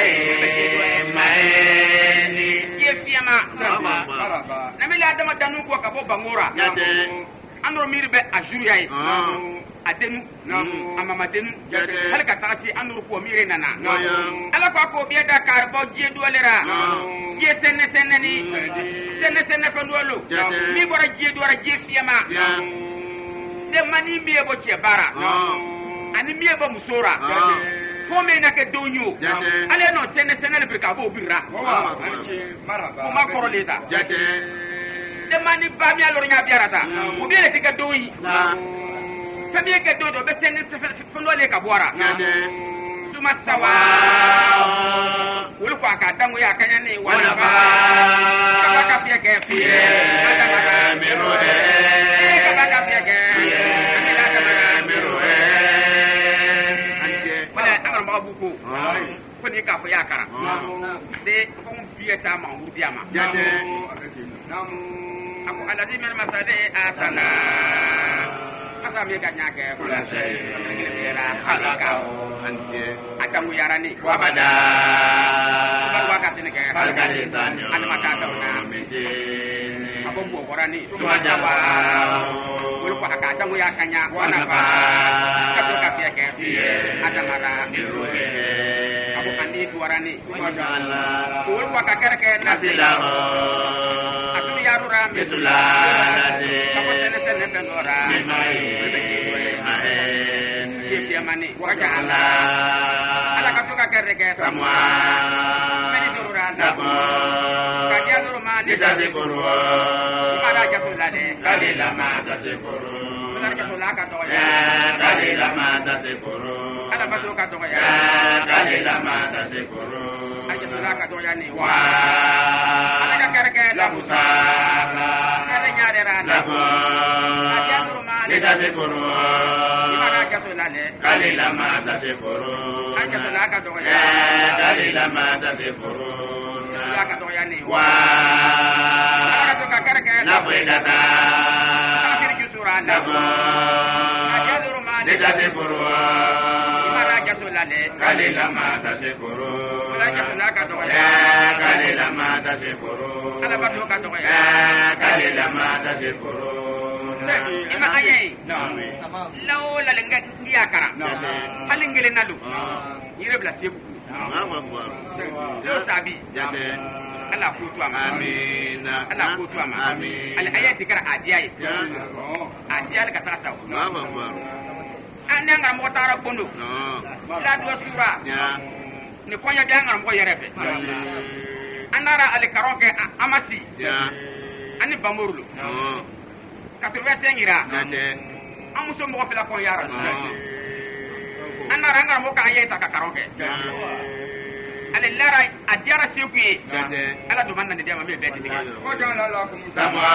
Maeni. Ye fiama. Allahu Na mele adama danu ko ka bo bangora. Jate. Andro miri be ajuru yayi. Adenu. Amama denu. Jate. Hal ka taasi andro ko miri nana. Waya. Ala ko biya da karbo je duwalera. Je senne ni. Senne fendo Jate. mi bora je duwara je fiama. Ya. De mani miye bo che bara. Ani miye bo musora. Fo me na ke donyo. Jate. Ale no senne le birka bo birra. Ko ma koro leta. Jate. De mani ba mi aloro nya biarata. Ko biere te ke doyi. Na. Fa biye ke dodo be senne fo le ka bora. Jate. Suma sawa. Wul ko aka dango ya kanya ni Wana ba. Ka biye ke fiye. Ada mara Mirode. Ka biye ke. Amina ka mara Mirode. Ante. wala amar ma buku. Ko ni ka fo ya kara. De ko biye ta ma wu biya ma. Jate. Ako aladi men masade asana. Asa mi ka nyake kula sai. Era halaka. Ante. Adangu yarani. Wabada. Ba ka tinike. Alkali sanyo. Ana mata ta una. Miti. Abo bo korani. Sumajawa. Wulu ko aka adangu ya kanya. Wana ba. Ka to ka fiye ke. Ada mara. Mirode. Abo andi duarani. Subhanallah. Wulu ko aka kere ke Nasila. Asumi yaru ram. Misula lati. Kamu sene pendora. Maen. Dia mani. Wajah Allah. Ala ka to ka kere ke. Samwa. Meni dururan. Dabo. Kadia duru mani. Dikasi kurwa. Ada jasulade. Kali lama dasi kuru. Ada jasulaka to ya. Ya kali lama dasi kuru. Ada basu ka to ya. Ya kali lama dasi kuru. Ada jasulaka to ya ni. Wa. Ala ka kere ke. Labusala. Kere nyare ran. Labo. Kadia duru mani. Dikasi kurwa. Ada jasulade. Kali lama dasi kuru. Ada jasulaka to ya. Ya kali lama dasi kuru. Jasulaka to ya ni. Wa. Ala ka to ka kere ke. Lapwe data. Kiri jusuran. Labo. Kadia duru mani. Dikasi kurwa. Ada jasulade. Kali lama dasi kuru. Ada jasulaka to ya. Ya kali lama dasi kuru. Ada basu ka to ya. Ya kali lama dasi kuru. Ima ayai. Law la lenga ndiya kara. Halingele nalu. Yire bla sebu. Lo sabi. Ala ko to ama. Amin. Ala ko to ama. Amin. Al ayati kara adiyai. Adiyai ka ta taw. An ngara mo tara kondo. La do sura. Ni konya ngara mo yerefe. Anara al karoke amasi. Ani bamurulu. 85 ira. Amuso mo fela ko yara. Anara ngara mo ka ayata ka karoke. Ale lara adiara sekuye ala do manna ndiama me beti diga ko jala la kum sama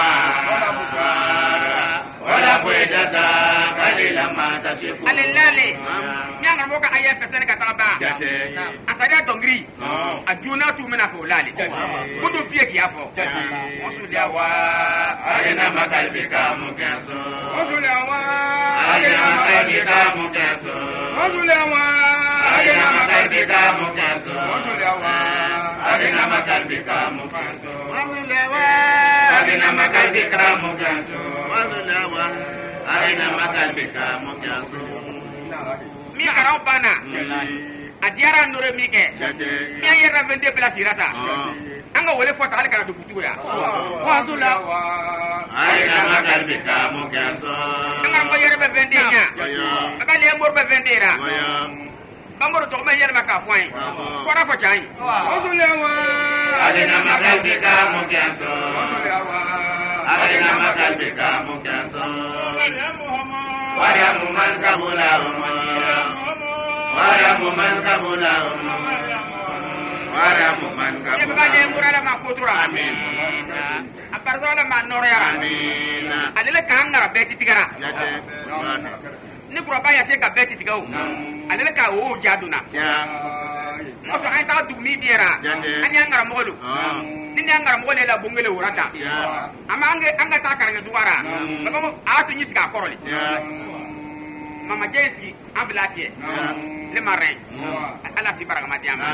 wala boyata kalila mata sifu ale lale nyanga mo ka aya pesene ka taba asada dongri ajuna tu mena ko lale kudu pie ki afo osulia wa alena makalbika mukaso osulia wa alena makalbika mukaso osulia wa alena makalbika mukaso Agena makalbika mukanso. Agena makalbika mukanso. Agena makalbika mukanso. Mi karau bana. Adiara nore mi ke. Mi ayera vende place irata. Anga wole fota hal kana dukutura. Wazula. Agena makalbika mukanso. Anga mo yere be vende nya. Anga le mor be vendera. Bangoro to me yere maka fwai. Kora fo chai. Osulewa. Agena makalbika mukanso. Osulewa. Agena makalbika mukanso. Waya muman kabula umaniya. Waya muman kabula umaniya. Waya muman kabula. Ye bade murala ma kutura. Amin. Aparzola ma norya. Amin. Alele ka ngara be kitigara. Ni kuraba ya se ka be kitigawo. Alele ka o jaduna. Oso ay ta du mi biera. Anya ngara mogolu. Ni ngara mogole la bongele urata. Ama anga ta karanga duwara. Baba atu nyisi ka koroli. Mama Jesi amblatiye. Le marin. Ala si baraka madiama.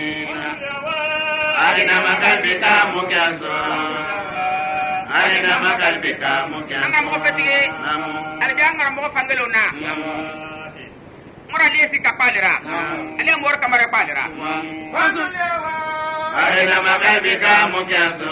Agena makalbika mukanso. Agena makalbika mukanso. Anga mo petige. Ale ngara mo fangelo na. Mora lesi ka palera. Ale mor kamara palera. Agena makalbika mukanso.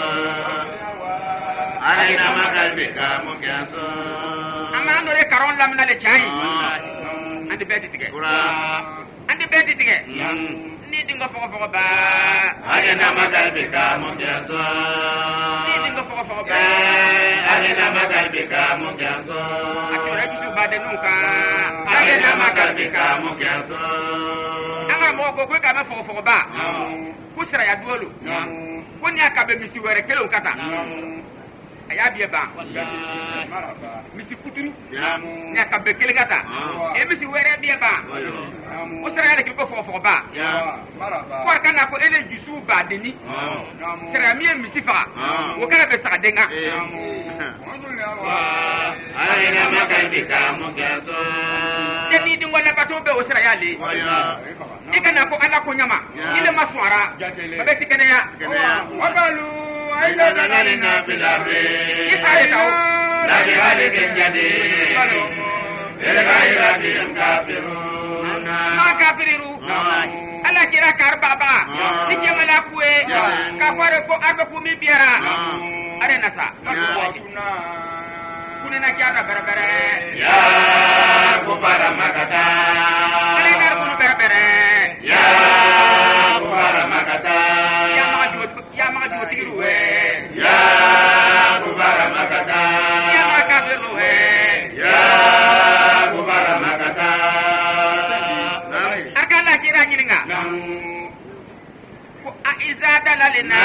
Agena makalbika mukanso. Ama andore karon lamna le chai. Andi beti tige. Andi beti tige. Ni dingo foko ba. Agena makalbika mukanso. Ni dingo foko ba. Agena makalbika mukanso. Akira bisu bade nuka. Agena makalbika mukanso. Anga mo ko ka me foko ba. Kusira ya duolo. Kuni akabe misi were kelo kata. Aya biye ba. Misi kuturu. Ni akabe kele kata. E misi were biye ba. Kusira ya kiko foko ba. Kwa kana ko ele jisu ba deni. Sira mi misi fa. Wo kana be sa denga. Agena makalbika mukanso. Deni dingo la bato be osira ya le. Ikana ko ala ko nyama. Ile maswara. Babe tikene ya. Wakalu. Aida dangalina bilabe. Isale taw. Lagi hale kenjade. Erga iradi kafiru. Ma kafiru. Ala kira kar baba. Dike mala kuwe. Ka fare ko arbe ko mi biara. Are nasa. Kunena kiara berbere. Ya kubara makata. Ale dar kunu berbere. Ya kubara makata. Ya ma ju tiru we. Ya kubara makata. Ya ma kafiru we. Ya kubara makata. Arkana kira nyiringa. Ko aiza dalalina.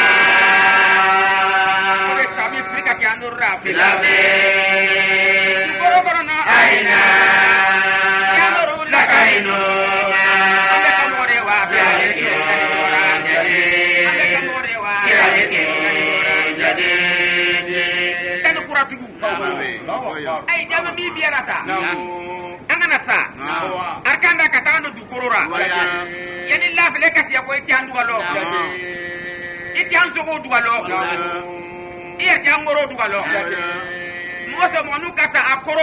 Ko kami frika ki anurra Bilabe. Boro na Aina. ya nuru Lakaino. Ande kamore wa Bilabe ke Ande jadi. kamore wa Bilabe ke jadi. Tan kuratugu ay jama mi biarata angana sa arkanda katano du korora yani la fele kasi ya ko itiandu walo itiandu ko du walo iya jangoro du walo moso monu kata akoro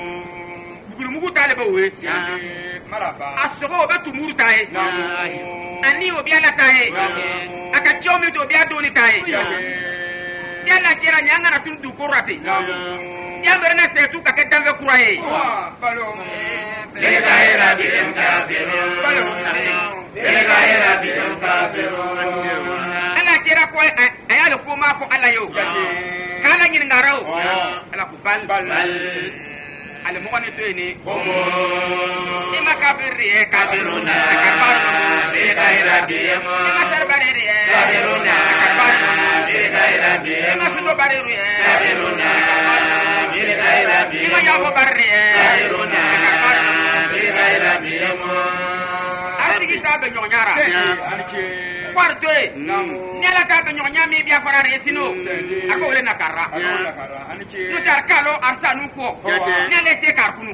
bugul mugu tale be we Maraba. asogo be tumuru tae ani o biala taye aka chomi to biya doni taye yalla kira nyanga na tundu kurate ya berna setu ka ketambe kuraye balo Belegaira bilim kafirun. Belegaira bilim kafirun. ala kira ko ayalo ko ma ko ala yo kala ngin ngarao ala ko bal ala mo woni to ni ima kafiri kafiruna Belegaira bilim ima tarbari kafiruna. Belegaira bilim ima suno bari kafiruna. Belegaira bilim ima yabo bari kafiruna. Belegaira bilim ala digi tabe nyonyara kwarto nela tabe nyonya mi biya farare sino ako wele nakara no tar kalo arsanu ko nele te karkunu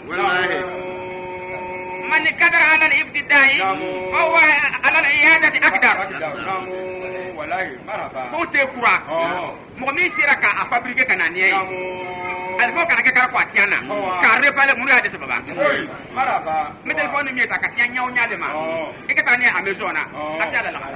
من قدر على الابتداء فهو على الإعادة أقدر فهو تكورا مغمي سيركا أفابريكي كنانيي alifo kana ke kara kwa tiana ka repale muru ade sababa me telefone mi ta ka tianya o nyade ma e ka tani amezona atala la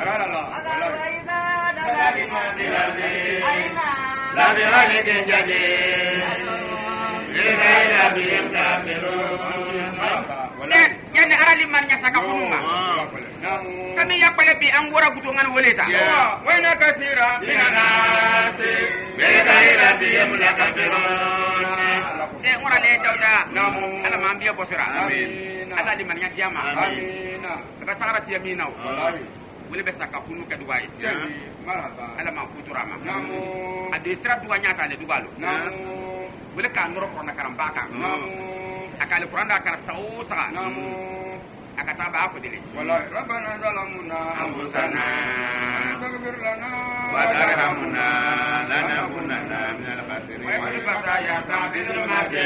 la birale ke jade Belegaira bilim kafirun. yani arali man nya saka kunuma kami yakale bi an wora guto ngan woleta wayna kasira Binanasi Belegaira bilim kafirun. de ngora le dawda ala ma ambiya bosira ala di man nya diama ba sara ti yamina wole be saka kunu ka duwai ala ma futurama ade sira duwa nya ta le duwalo wole ka noro ko na karambaka akale kuranda kar sausa akata ba ko dile wallahi rabbana zalamuna Anfusana faghfir lana wa tarhamna lanakunanna minal khasirin. wa ibada ya ta'bil mate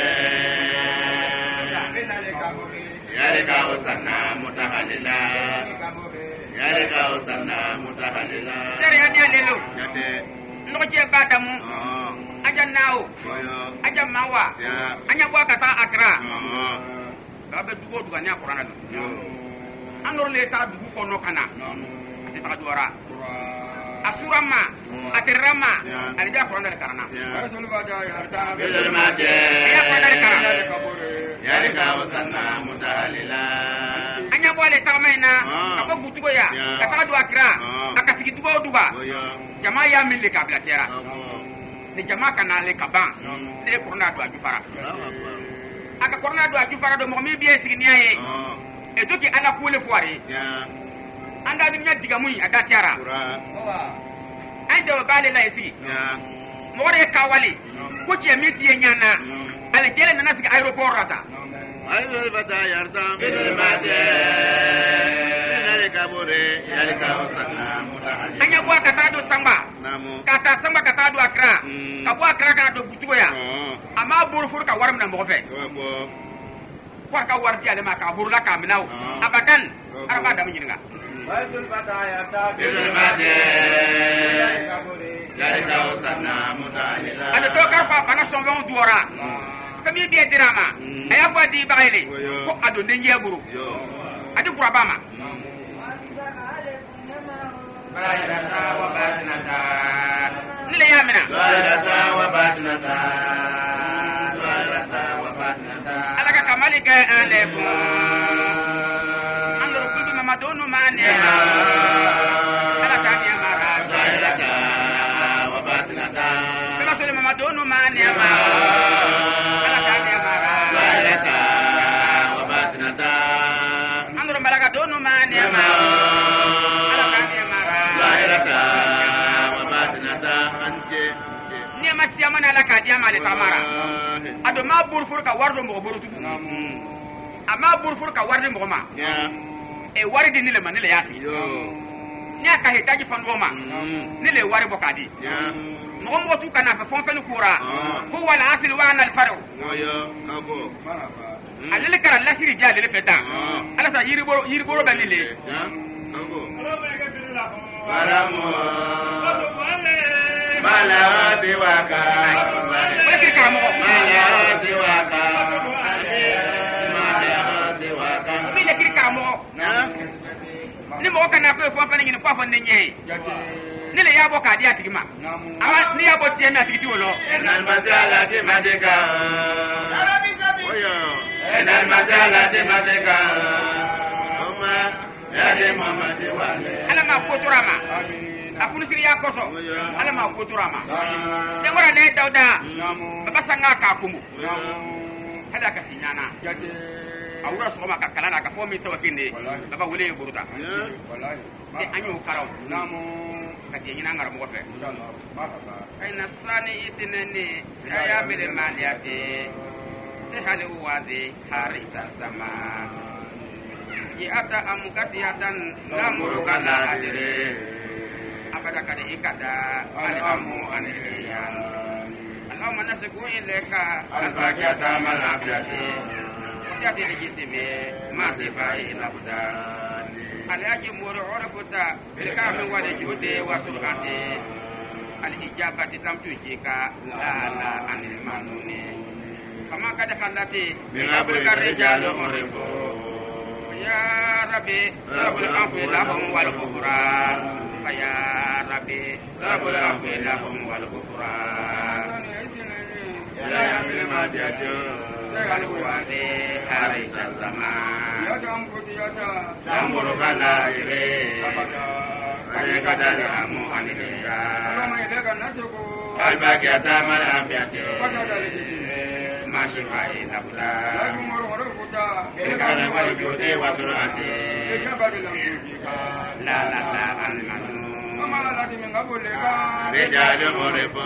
Yarika usanna mutahalila. Yarika usanna mutahalila. dere ya dia lelo Yate. no je badamu aja nao Boyo. aja mawa Ya. anya bwa kata akra ba be dugo duga nya qur'ana do anor le ta dugu kono kana ti ta duara asurama aterama alija qur'ana le karana rasul bada yarta Bil mate. ya qur'ana le karana Yarika usanna mutahalila. anya bwa le ta maina ko gutugo ya Ya. kata du akra akasigi dugo duga Boyo. jama ya min le kabla tera ni jama kana le kaban le qur'ana do ajufara aka qur'ana do ajufara do mo mi biye sigi niaye e doki ana kule foire Ya. anga bi nya diga muy ada tiara Kura. ande wa bale la esi Ya. mo re kawali ko ti emiti nyana ala jele na sigi aeroport rata Ayul bata yarta bil mate. Yarika bore. Yarika usanna mutahalila. anya bwa kata do samba Namu. kata samba kata do akra ka bwa akra ka do butugo ya Oh. ama buru fur ka waram na mo fe Wabo. war ka war dia le ma ka buru la ka minaw abadan araba da mun jinga rasul bada yarta Bil mate. Yarika usanna mutahalila. ana to kar fa bana son bon duora kami bi dirama aya bwa di baile ko ado ndenje buru Yo. adi kurabama Zahirata wa batinata. nile ya mina Zahirata wa batinata. Zahirata wa batinata. alaka kamali ka alaikum andoro kubi mama donu mane alaka ni mara Zahirata wa batinata. kama sole mama donu mane ma alaka ni mara Zahirata wa batinata. andoro malaka donu mane ma alaka ni mara Zahirata wa batinata. Anje. ni ma tiama na alaka dia ma le tamara ado ma burfur ka wardo mo buru tubu ama burfur ka wardo mo ma Ya. e wardi ni le manile yati Yo. ni aka hitaji fango ma ni le wari bokadi Ya. mo mo tu kana fa fon fen kura ko wala asil wa anal faru Moyo. Abo. alele kara lasiri ja lele peta ala sa yiri boro balile Ya. Abo. Baramu. Malawati waka. wala kiri kara mo Malawati waka. Malawati waka. bi le kiri kara mo Na. ni mo kana pe ko fo fa ni ko fo ne nye ni le yabo ka dia tigima awa ni yabo tie na tigiti wolo enal mazala de madega oyo enal mazala de madega oma ya de mama de wale ala ma ko turama apun siri ya koso ala ma ko turama de wora ne dauda baba sanga ka kumu hada ka sinyana awura soma ka kala na ka fo mi to kinde baba wule buruta wallahi e anyu karaw kati nyina ngara mo fe inshallah marhaba ayna sani itinani ya bele maliati se hale wazi harisa sama ya ata amukatiyatan namuru kala adire abada kade ikada alamu aniliyan Allahumma nasku ilaika al-baqiyata mal afiyati ya dirijitime ma sibai nabda alaji muru urfuta bilkam wa jude wa sulqati al-ijabati tamtujika la anil manuni kama kada kallati min abrika rijalu urifu ya rabbi rabbul afwi lahum wal kufra ya rabbi rabbul afwi lahum wal kufra ya bil madiyatu kalwade harisa zaman ya tamburu kana ire kaya kadari amu aniliya albaqiyata mal afiyati masih baik nabla kana wali jude wasurati la anmanu rijalu murifu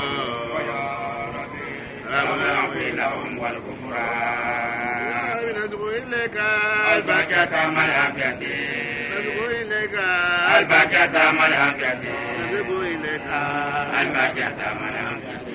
lahum wal kufra nazbu ilaika albaqiyata mal afiyati nazbu ilaika albaqiyata mal afiyati nazbu ilaika albaqiyata mal afiyati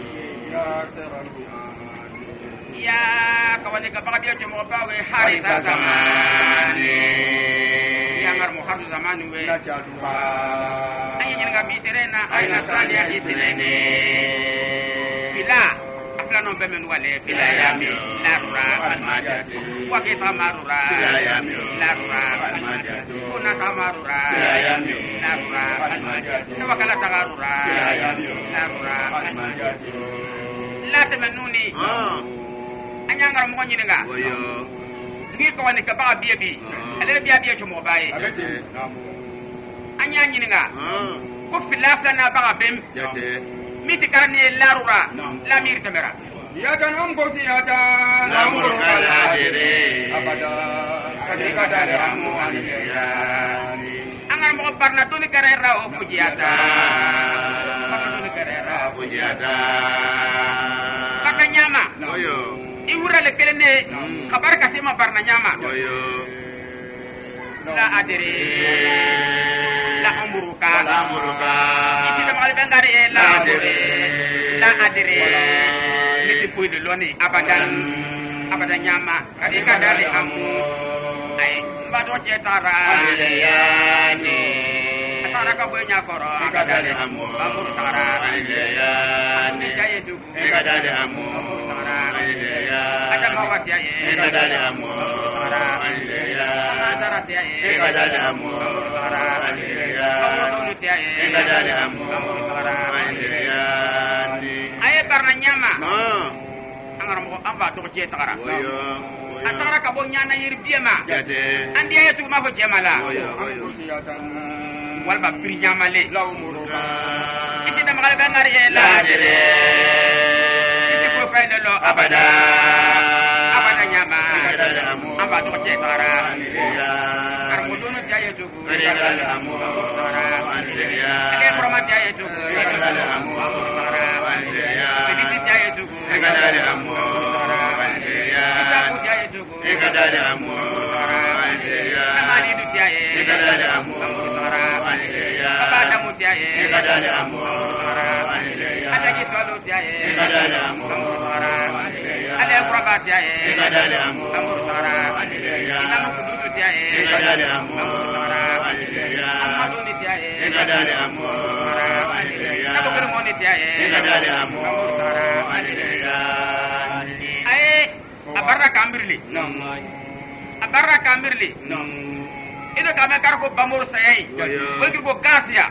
ya kawan ka baka dia cuma bawe hari zamani yang ngar muharram zamani we ayi nyen ga biterena ay nasrani ya itirene bila no bemen wale bila yami larura almajatu wa kita marura bila yami larura almajatu kuna tamarura bila yami larura almajatu wa kala tagarura bila yami larura almajatu la temenuni anyangara mo nyinga oyo ngi ko wani ka ba bibi ale biya chumo baye anya nyinga ko filafla na ba bem miti karani larura la mir tamera ya tan am ko si ata namur kala dire abada kadika dare amu aniya angar mo parna tuni karera o fujiata tuni karera fujiata kata nyama oyo iwura le kelene kabar kasima parna nyama oyo la adire la amuruka iti de mal bengare la adire liti puy de loni abadan nyama kadika dale amu ay mbado jetara yani atara ka boy nyakoro akadale amu amur tara yani jaye du akadale amu tara yani ada mawat ya akadale amu tara tara ya akadale amu tara amur ya akadale amu tara yani ay barna nyama angar mo amba to jetara atara ka bo nyana yir biema andi ay tu ma fo jemala wal ba pri nyamale iti da magal bangar e la dire iti ko fay de lo abada nyama amba to jetara ar mo dono jaye to re amu tara ale proma jaye to re amu tara iti jaye to re amu tara jaye to ekadale amu aleya amali du jaye ekadale amu aleya abada mu jaye ekadale amu aleya adaki tolo jaye ekadale amu aleya ale praba jaye ekadale amu aleya inamu kudu jaye ekadale amu aleya amadu ni jaye ekadale amu aleya abukir mo ni jaye ekadale amu aleya aye abarra kambirli ida ka me kar ko bamor sayai ko ko gasia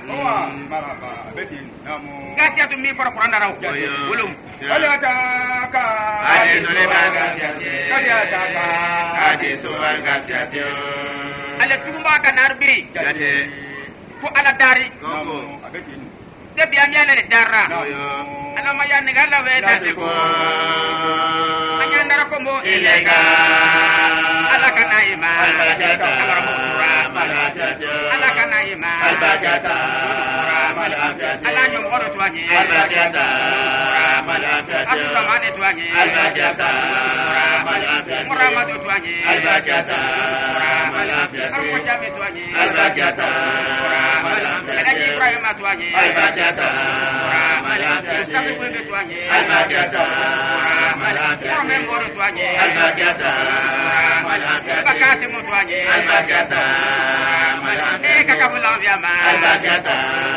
gasia to mi fara qur'an raw wolum wala ta ka ade dole ba gasia kaya ta ka ade so ba gasia ala tumba ka narbiri jate ko ala dari de biya mi ala darra ala ma ya ne gala we da ko anya ndara ko mo ilega ala kana ima albagata ala kana ima albagata ala nyo ngoro twanye albagata asu zamane twanye albagata murama do twanye albagata arko jame twanye albagata ala ji ibrahim twanye albagata kafi kwende twanye albagata murame ngoro twanye albagata bakati mo twanye albagata kaka bulamvia ma albagata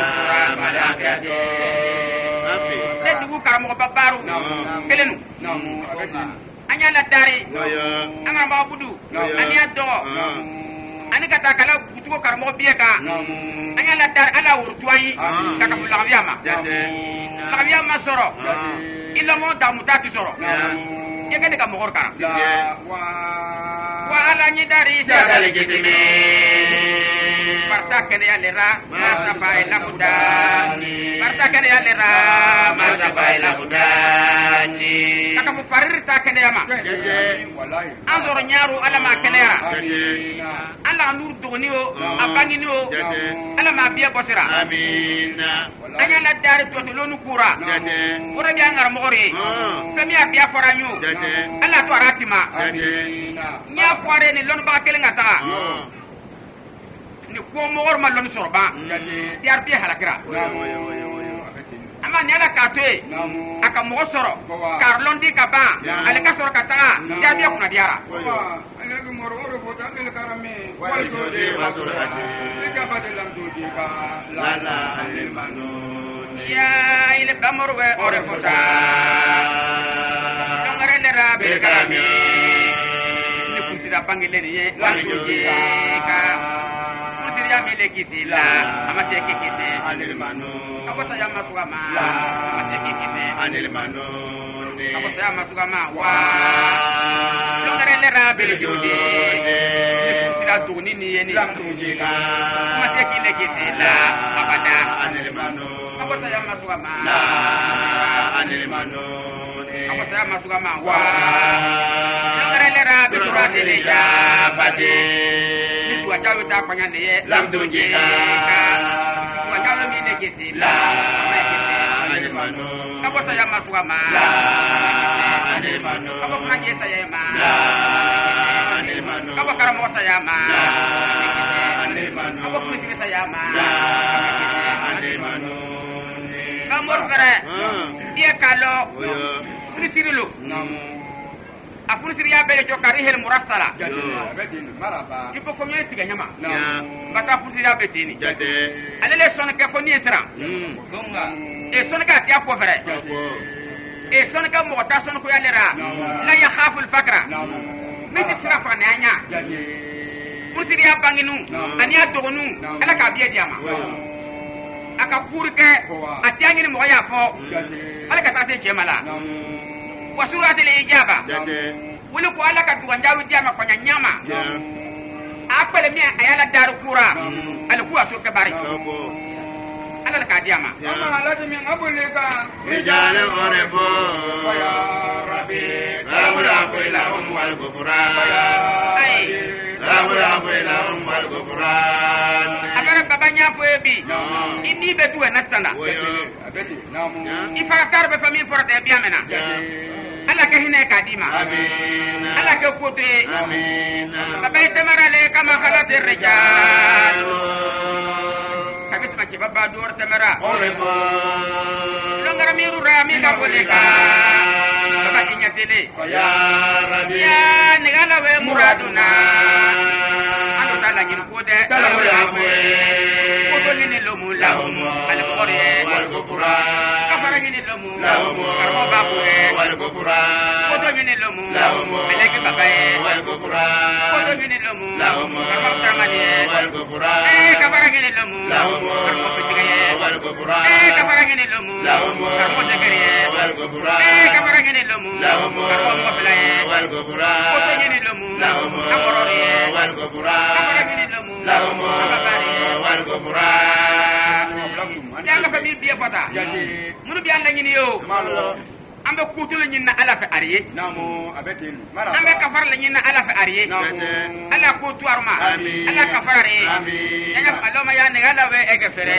le dugu karamɔgɔ babaru kelenu anya la dari anga ma budu anya dɔgɔ ani ka taa kala butugo karamɔgɔ biye kan anya la dari ala wurtuayi kaka bulamvia ma lagvia ma sɔrɔ ilamo damuta ti sɔrɔ ye kene ka mɔgɔ kan wa ala nyi dari jadale gitime Marta kene ya lera marta pai la budani marta kene ya lera marta pai la budani kaka mu farir ta kene ya ma wallahi andoro nyaaru ala ma kene ya ala nur dogni o abani ni o ala ma biya bosira amina anya la dari to lonu kura ora biya ngar mo ore kami ya biya foranyu ala to aratima nya kware ni lonu ba kele ngata ni ko mogor ma lon sorba tiar bi halakira ama ne ala ka to aka mo soro karlon di kaba ale ka soro kata tiar bi kuna diara ana bi moro oro fota ngel karame wal jode wasurati ka badalam jodi ka la la alil manun ya ile bamor we ore fota ngare le ra be karame ni kusira pangile ni ye la jodi ka ya mele kisila amate kikise anil manun abota ya masugama amate kikise anil manun abota ya masugama wa longare le rabel jodi kisila tuni ni yeni lamtujika amate kile kisila abada anil manun abota ya masugama anil manun abota ya masugama wa longare le rabel jodi le ya bade wajawe ta kwanya ne lamtujika wajawe mi ne kiti la anil manun abota ya masuga ma anil manun abota na yeta ya ma anil manun abota mota ya ma anil manun abota kiti ya ma anil manun kamor kare dia kalo sirilo apun siriya bele jokari hel murasala ipo ko mi tiga nyama bata apun siriya betini alele son ke ko ni esra e son ka tiya ko fere e son ka mo ta son ko yalera la ya khaful fakra mi ti sira fa ne anya apun siriya banginu ania dogonu ala ka biye diama aka kurke atiangi mo ya fo ala ka ta se jemala wasurati le ijaba wuli ko ala ka duwan jawi jama ko nyama apele mi ayala daru kura ala ku aso ke bari ala ka diama ama ala mi ngabule ka rijale orefo ya rabbi rabura ko ila wal gufran ai rabura ko ila wal gufran agara babanya fo ebi ini be duwe nasana abeti namu ifara karbe fami forte biamena ala ke hine kadima amin ala ke kote amin babai tamara le kama khalate rijal kabis ma ci baba dor tamara orefo longara miru rami ka boleka baba kinya tele ya rabbi ya negala we muraduna anu tala ngin kode rabura ko kodo ni lo mulahum al qore wal gufran kafara nyini lomu lahum karmo babu wal kufra koto nyini lomu lahum meleki babaye wal kufra koto nyini lomu lahum karmo tamani wal kufra kabara nyini lomu lahum karmo pitigaye wal kufra kabara nyini lomu lahum karmo tegere wal kufra kabara nyini lomu lahum karmo moblaye wal kufra koto nyini lomu lahum amorori wal kufra kabara nyini lomu lahum kabari wal kufra yanga fa bibiya fata munu bi anda nyini yo ambe kutu la nyina ala fa ariye namu abetin ambe kafar la nyina ala fa ariye ala kutu arma ala kafare yanga aloma ya ne ala we ege fere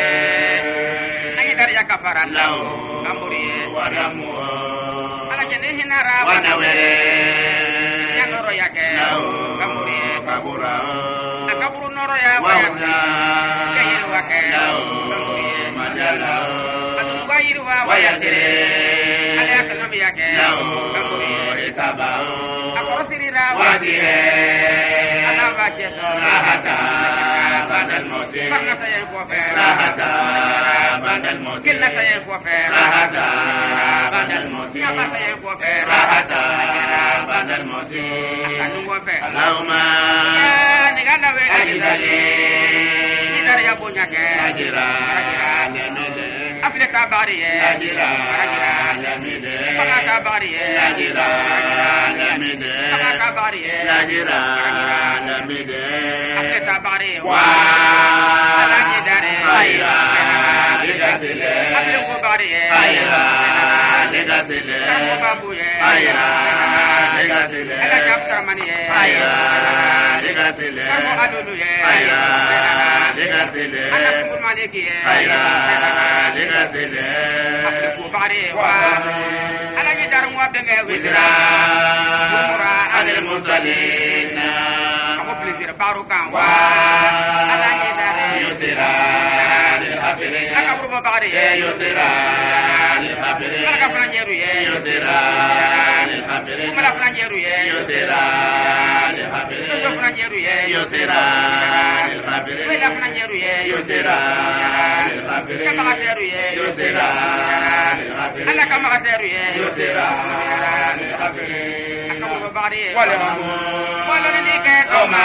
anyi dar ya kafara law amburi wadamu ala jene hinara wanawere ya noro yake amburi kabura akaburu noro ya wa kayir wake amburi majala wayir wa wayadere ala ya kalami yake amburi isaba akorosirira wadire ala bache rahata badal moti farna tayen ko fe rahata badal moti kinna tayen ko fe rahata badal moti nyapa tayen ko fe rahata badal moti anu ko fe Allahumma ni ganda we ajidali ni dar ya bonya ke ajira lamide afile ka bari ye ajira lamide faka ka bari ye ajira lamide faka ka bari ye ajira lamide afile ka bari ye wa ala ni dare ayra ligatile afile ko bari ye ayra ligatile ko babu ye ayra ligatile ala chapter mani ye ayra ligatile ko adulu ye ayra ligatile ala ko maliki ye ayra ligatile afile ko bari ye wa ala ni dar mo be nge witra umra anil mursalin ko plaisir baru kan wa wa ala ni dare yusira lil hafirin aka buru bari ye yusira lil hafirin aka flanjeru ye yusira lil hafirin mala flanjeru ye yusira lil hafirin yo flanjeru ye yusira lil hafirin wela flanjeru ye yusira lil hafirin kama gateru ye yusira lil hafirin ala kama gateru ye yusira lil hafirin aka buru bari ye wala ni ke to ma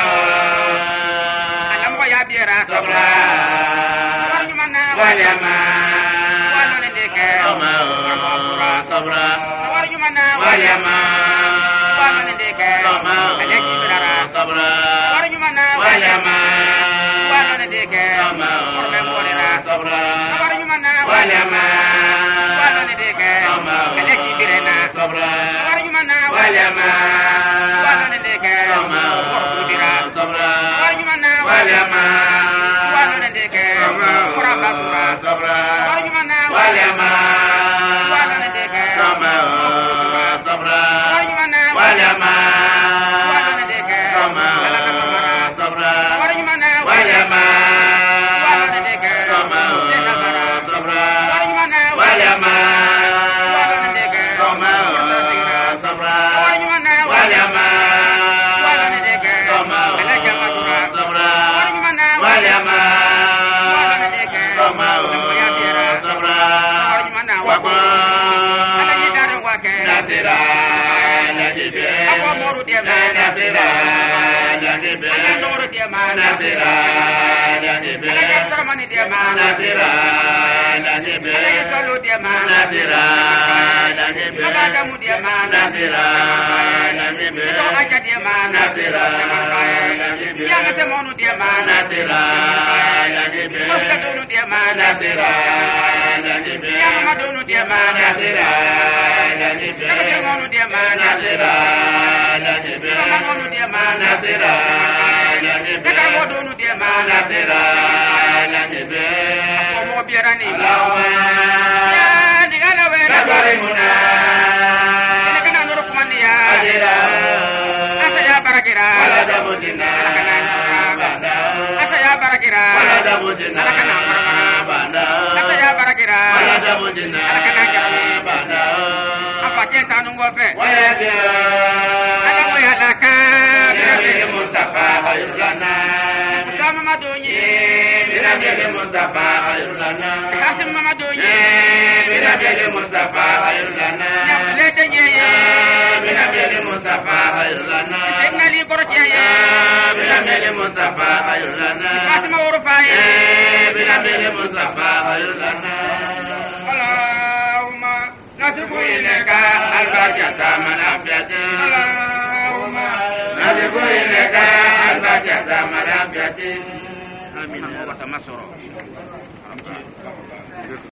Toma ala mo ya biera Sobra waru manna Waliama wala ni ke Toma Sobra waru manna Waliama wala ni ke Toma ala kibara Sobra waru manna Waliama wala ni ke Toma orbe bolera Sobra waru manna Waliama wala ni ke Toma ala kibirena Sobra waru manna Waliama wala ni ke Toma orbudira Sobra waru manna Waliama wala ni ke Toma orabatura Sobra waru manna Waliama wala ni ke Toma Sobra waru manna Waliama wala ni ke Toma ala kamara Sobra waru manna Waliama wala ni ke Toma kamara Sobra waru manna Waliama wala ni ke Toma Sobra waru manna Waliama wala ni ke Toma ala jamatura Sobra waru manna Waliama wala ni ke Toma ya biera Sobra waru manna Wako ala ni dare wake Natira Nadibe ako moru de ma Natira Nadibe ala noro de ma Natira Nadibe ala jatra mani de ma Natira Nadibe ala tolo de ma Natira Nadibe ala damu de ma Natira Nadibe to aja de ma Natira Nadibe ya ga te monu de ma Natira Nadibe ko ka donu de ma Natira Nadibe ya ma donu de ma Natira Nadibe ka te monu de ma Natira Nadibe ka ma monu de ma Natira Nadibe ka mo donu de ma Natira Nadibe ko mo biera ni Allahumma ya ni gana we Kabarimuna ina kana noro kumandi ya Adira asa ya barakira Wala dabudina Banda asa ya barakira Wala dabudina Banda asa ya barakira Wala dabudina Banda apa jenta nungo fe Wala dia ala mo ya daka Nabi Mustafa Khairulana kama madonye Nabi Mustafa Khairulana kasim mamadonye بنبي المصطفى خير لنا لا تجي بنبي المصطفى خير لنا سيدنا لي برجع بنبي المصطفى خير لنا فاطمة ورفاي بنبي المصطفى خير لنا اللهم نتوب إليك البركة من أبيته اللهم نتوب إليك البركة من أبيته آمين.